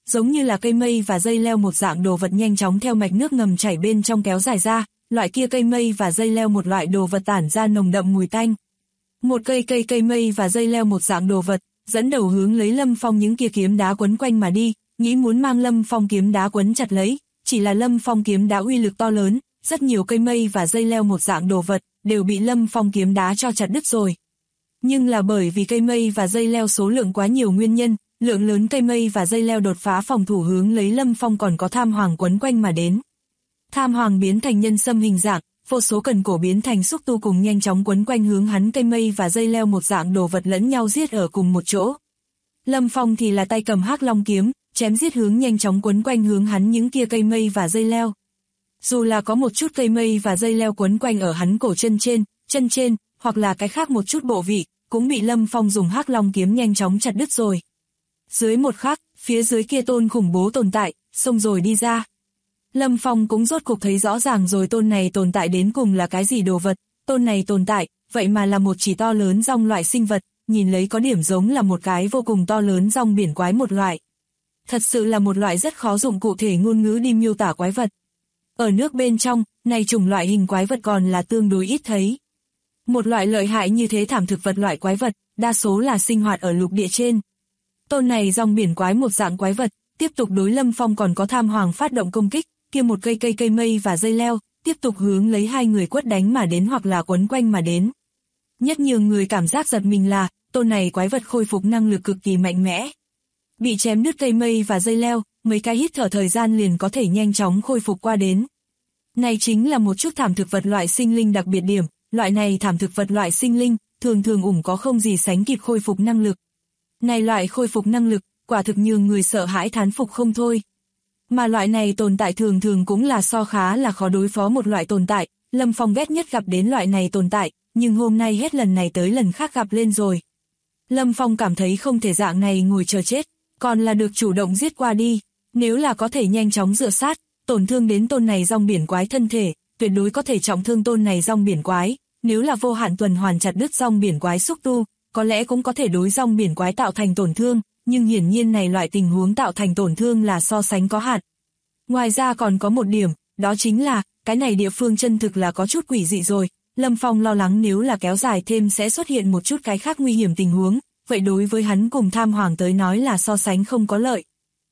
giống như là cây mây và dây leo một dạng đồ vật nhanh chóng theo mạch nước ngầm chảy bên trong kéo dài ra, loại kia cây mây và dây leo một loại đồ vật tản ra nồng đậm mùi tanh. Một cây mây và dây leo một dạng đồ vật, dẫn đầu hướng lấy Lâm Phong những kia kiếm đá quấn quanh mà đi, nghĩ muốn mang Lâm Phong kiếm đá quấn chặt lấy, chỉ là Lâm Phong kiếm đá uy lực to lớn, rất nhiều cây mây và dây leo một dạng đồ vật, đều bị Lâm Phong kiếm đá cho chặt đứt rồi. Nhưng là bởi vì cây mây và dây leo số lượng quá nhiều nguyên nhân, lượng lớn cây mây và dây leo đột phá phòng thủ hướng lấy Lâm Phong còn có tham hoàng quấn quanh mà đến. Tham hoàng biến thành nhân sâm hình dạng, vô số cần cổ biến thành xúc tu cùng nhanh chóng quấn quanh hướng hắn, cây mây và dây leo một dạng đồ vật lẫn nhau giết ở cùng một chỗ. Lâm Phong thì là tay cầm Hắc Long kiếm, chém giết hướng nhanh chóng quấn quanh hướng hắn những kia cây mây và dây leo. Dù là có một chút cây mây và dây leo quấn quanh ở hắn cổ chân trên, hoặc là cái khác một chút bộ vị, cũng bị Lâm Phong dùng Hắc Long kiếm nhanh chóng chặt đứt rồi. Dưới một khắc, phía dưới kia tôn khủng bố tồn tại, xông rồi đi ra. Lâm Phong cũng rốt cục thấy rõ ràng rồi tôn này tồn tại đến cùng là cái gì đồ vật, tôn này tồn tại, vậy mà là một chỉ to lớn rong loại sinh vật, nhìn lấy có điểm giống là một cái vô cùng to lớn rong biển quái một loại. Thật sự là một loại rất khó dụng cụ thể ngôn ngữ đi miêu tả quái vật. Ở nước bên trong, này chủng loại hình quái vật còn là tương đối ít thấy. Một loại lợi hại như thế thảm thực vật loại quái vật, đa số là sinh hoạt ở lục địa trên. Tôn này rong biển quái một dạng quái vật, tiếp tục đối Lâm Phong còn có tham hoàng phát động công kích, kia một cây mây và dây leo, tiếp tục hướng lấy hai người quất đánh mà đến hoặc là quấn quanh mà đến. Nhất nhiều người cảm giác giật mình là, tôn này quái vật khôi phục năng lực cực kỳ mạnh mẽ. Bị chém đứt cây mây và dây leo, mấy cái hít thở thời gian liền có thể nhanh chóng khôi phục qua đến. Này chính là một chút thảm thực vật loại sinh linh đặc biệt điểm, loại này thảm thực vật loại sinh linh, thường có không gì sánh kịp khôi phục năng lực. Này loại khôi phục năng lực, quả thực nhường người sợ hãi thán phục không thôi. Mà loại này tồn tại thường cũng là khá là khó đối phó một loại tồn tại, Lâm Phong ghét nhất gặp đến loại này tồn tại, nhưng hôm nay hết lần này tới lần khác gặp lên rồi. Lâm Phong cảm thấy không thể dạng này ngồi chờ chết, còn là được chủ động giết qua đi, nếu là có thể nhanh chóng dựa sát, tổn thương đến tôn này rong biển quái thân thể, tuyệt đối có thể trọng thương tôn này rong biển quái, nếu là vô hạn tuần hoàn chặt đứt rong biển quái xúc tu, có lẽ cũng có thể đối rong biển quái tạo thành tổn thương, nhưng hiển nhiên này loại tình huống tạo thành tổn thương là so sánh có hạn. Ngoài ra còn có một điểm, đó chính là, cái này địa phương chân thực là có chút quỷ dị rồi, Lâm Phong lo lắng nếu là kéo dài thêm sẽ xuất hiện một chút cái khác nguy hiểm tình huống, vậy đối với hắn cùng tham hoàng tới nói là so sánh không có lợi.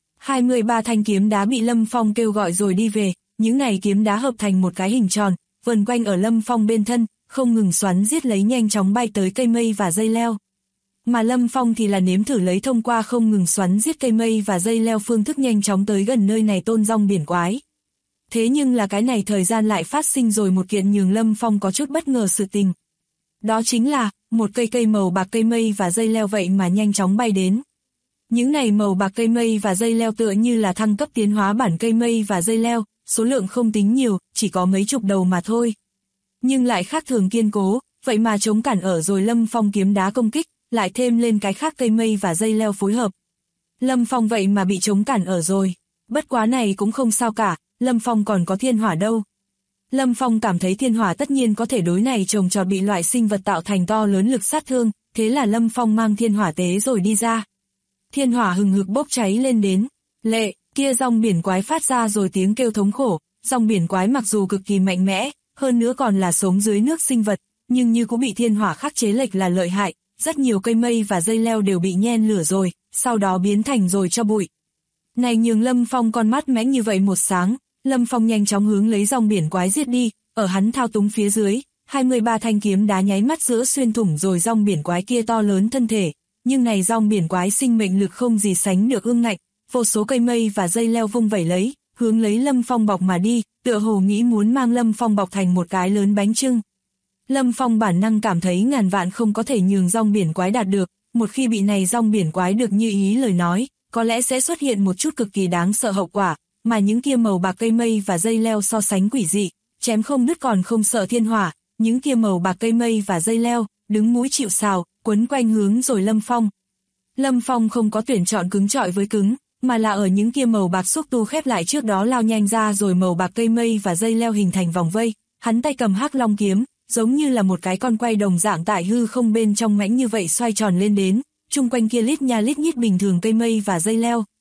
23 thanh kiếm đá bị Lâm Phong kêu gọi rồi đi về, những này kiếm đá hợp thành một cái hình tròn, vần quanh ở Lâm Phong bên thân, không ngừng xoắn giết lấy nhanh chóng bay tới cây mây và dây leo. Mà Lâm Phong thì là nếm thử lấy thông qua không ngừng xoắn giết cây mây và dây leo phương thức nhanh chóng tới gần nơi này tôn rong biển quái. Thế nhưng là cái này thời gian lại phát sinh rồi một kiện nhường Lâm Phong có chút bất ngờ sự tình. Đó chính là, một cây màu bạc cây mây và dây leo vậy mà nhanh chóng bay đến. Những này màu bạc cây mây và dây leo tựa như là thăng cấp tiến hóa bản cây mây và dây leo, số lượng không tính nhiều, chỉ có mấy chục đầu mà thôi. Nhưng lại khác thường kiên cố, vậy mà chống cản ở rồi Lâm Phong kiếm đá công kích, lại thêm lên cái khác cây mây và dây leo phối hợp. Lâm Phong vậy mà bị chống cản ở rồi. Bất quá này cũng không sao cả, Lâm Phong còn có thiên hỏa đâu. Lâm Phong cảm thấy thiên hỏa tất nhiên có thể đối này trồng trọt bị loại sinh vật tạo thành to lớn lực sát thương, thế là Lâm Phong mang thiên hỏa tế rồi đi ra. Thiên hỏa hừng hực bốc cháy lên đến. Lệ, kia rong biển quái phát ra rồi tiếng kêu thống khổ, rong biển quái mặc dù cực kỳ mạnh mẽ, hơn nữa còn là sống dưới nước sinh vật, nhưng như cũng bị thiên hỏa khắc chế lệch là lợi hại, rất nhiều cây mây và dây leo đều bị nhen lửa rồi, sau đó biến thành rồi cho bụi. Này nhường Lâm Phong con mắt mãnh như vậy một sáng, Lâm Phong nhanh chóng hướng lấy rong biển quái giết đi, ở hắn thao túng phía dưới, 23 thanh kiếm đá nháy mắt giữa xuyên thủng rồi rong biển quái kia to lớn thân thể, nhưng này rong biển quái sinh mệnh lực không gì sánh được ương ngạnh, vô số cây mây và dây leo vung vẩy lấy, hướng lấy Lâm Phong bọc mà đi, tựa hồ nghĩ muốn mang Lâm Phong bọc thành một cái lớn bánh chưng. Lâm Phong bản năng cảm thấy ngàn vạn không có thể nhường rong biển quái đạt được, một khi bị này rong biển quái được như ý lời nói, có lẽ sẽ xuất hiện một chút cực kỳ đáng sợ hậu quả, mà những kia màu bạc cây mây và dây leo so sánh quỷ dị, chém không đứt còn không sợ thiên hỏa, những kia màu bạc cây mây và dây leo, đứng mũi chịu sào, quấn quanh hướng rồi Lâm Phong. Lâm Phong không có tuyển chọn cứng chọi với cứng, mà là ở những kia màu bạc xúc tu khép lại trước đó lao nhanh ra rồi màu bạc cây mây và dây leo hình thành vòng vây, hắn tay cầm Hắc Long kiếm, giống như là một cái con quay đồng dạng tại hư không bên trong mãnh như vậy xoay tròn lên đến, chung quanh kia lít nha lít nhít bình thường cây mây và dây leo,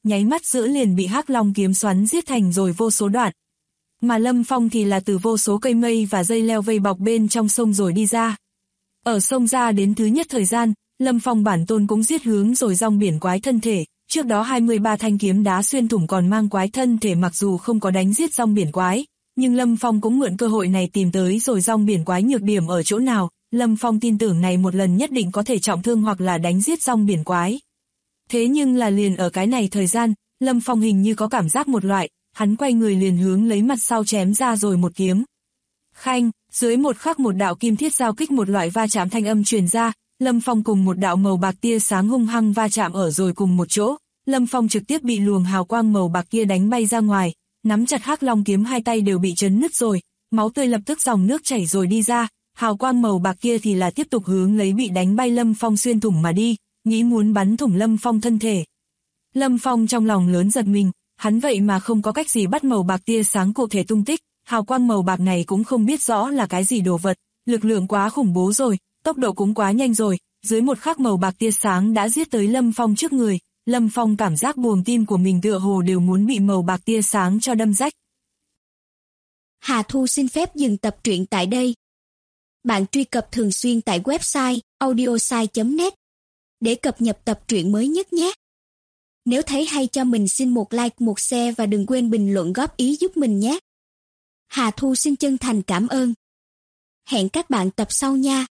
nháy mắt giữa liền bị Hắc Long kiếm xoắn giết thành rồi vô số đoạn. Mà Lâm Phong thì là từ vô số cây mây và dây leo vây bọc bên trong sông rồi đi ra. Ở sông ra đến thứ nhất thời gian, Lâm Phong bản tôn cũng giết hướng rồi rong biển quái thân thể, trước đó 23 thanh kiếm đá xuyên thủng còn mang quái thân thể mặc dù không có đánh giết rong biển quái, nhưng Lâm Phong cũng mượn cơ hội này tìm tới rồi rong biển quái nhược điểm ở chỗ nào, Lâm Phong tin tưởng này một lần nhất định có thể trọng thương hoặc là đánh giết rong biển quái. Thế nhưng là liền ở cái này thời gian, Lâm Phong hình như có cảm giác một loại, hắn quay người liền hướng lấy mặt sau chém ra rồi một kiếm. Khanh, dưới một khắc một đạo kim thiết giao kích một loại va chạm thanh âm truyền ra, Lâm Phong cùng một đạo màu bạc tia sáng hung hăng va chạm ở rồi cùng một chỗ, Lâm Phong trực tiếp bị luồng hào quang màu bạc kia đánh bay ra ngoài, nắm chặt Hắc Long kiếm hai tay đều bị chấn nứt rồi, máu tươi lập tức dòng nước chảy rồi đi ra, hào quang màu bạc kia thì là tiếp tục hướng lấy bị đánh bay Lâm Phong xuyên thủng mà đi, nghĩ muốn bắn thủng Lâm Phong thân thể. Lâm Phong trong lòng lớn giật mình, hắn vậy mà không có cách gì bắt màu bạc tia sáng cụ thể tung tích, hào quang màu bạc này cũng không biết rõ là cái gì đồ vật, lực lượng quá khủng bố rồi, tốc độ cũng quá nhanh rồi, dưới một khắc màu bạc tia sáng đã giết tới Lâm Phong trước người, Lâm Phong cảm giác buồng tim của mình tựa hồ đều muốn bị màu bạc tia sáng cho đâm rách. Hà Thu xin phép dừng tập truyện tại đây. Bạn truy cập thường xuyên tại website audiosai.net để cập nhật tập truyện mới nhất nhé. Nếu thấy hay cho mình xin một like, một share và đừng quên bình luận góp ý giúp mình nhé. Hà Thu xin chân thành cảm ơn. Hẹn các bạn tập sau nha.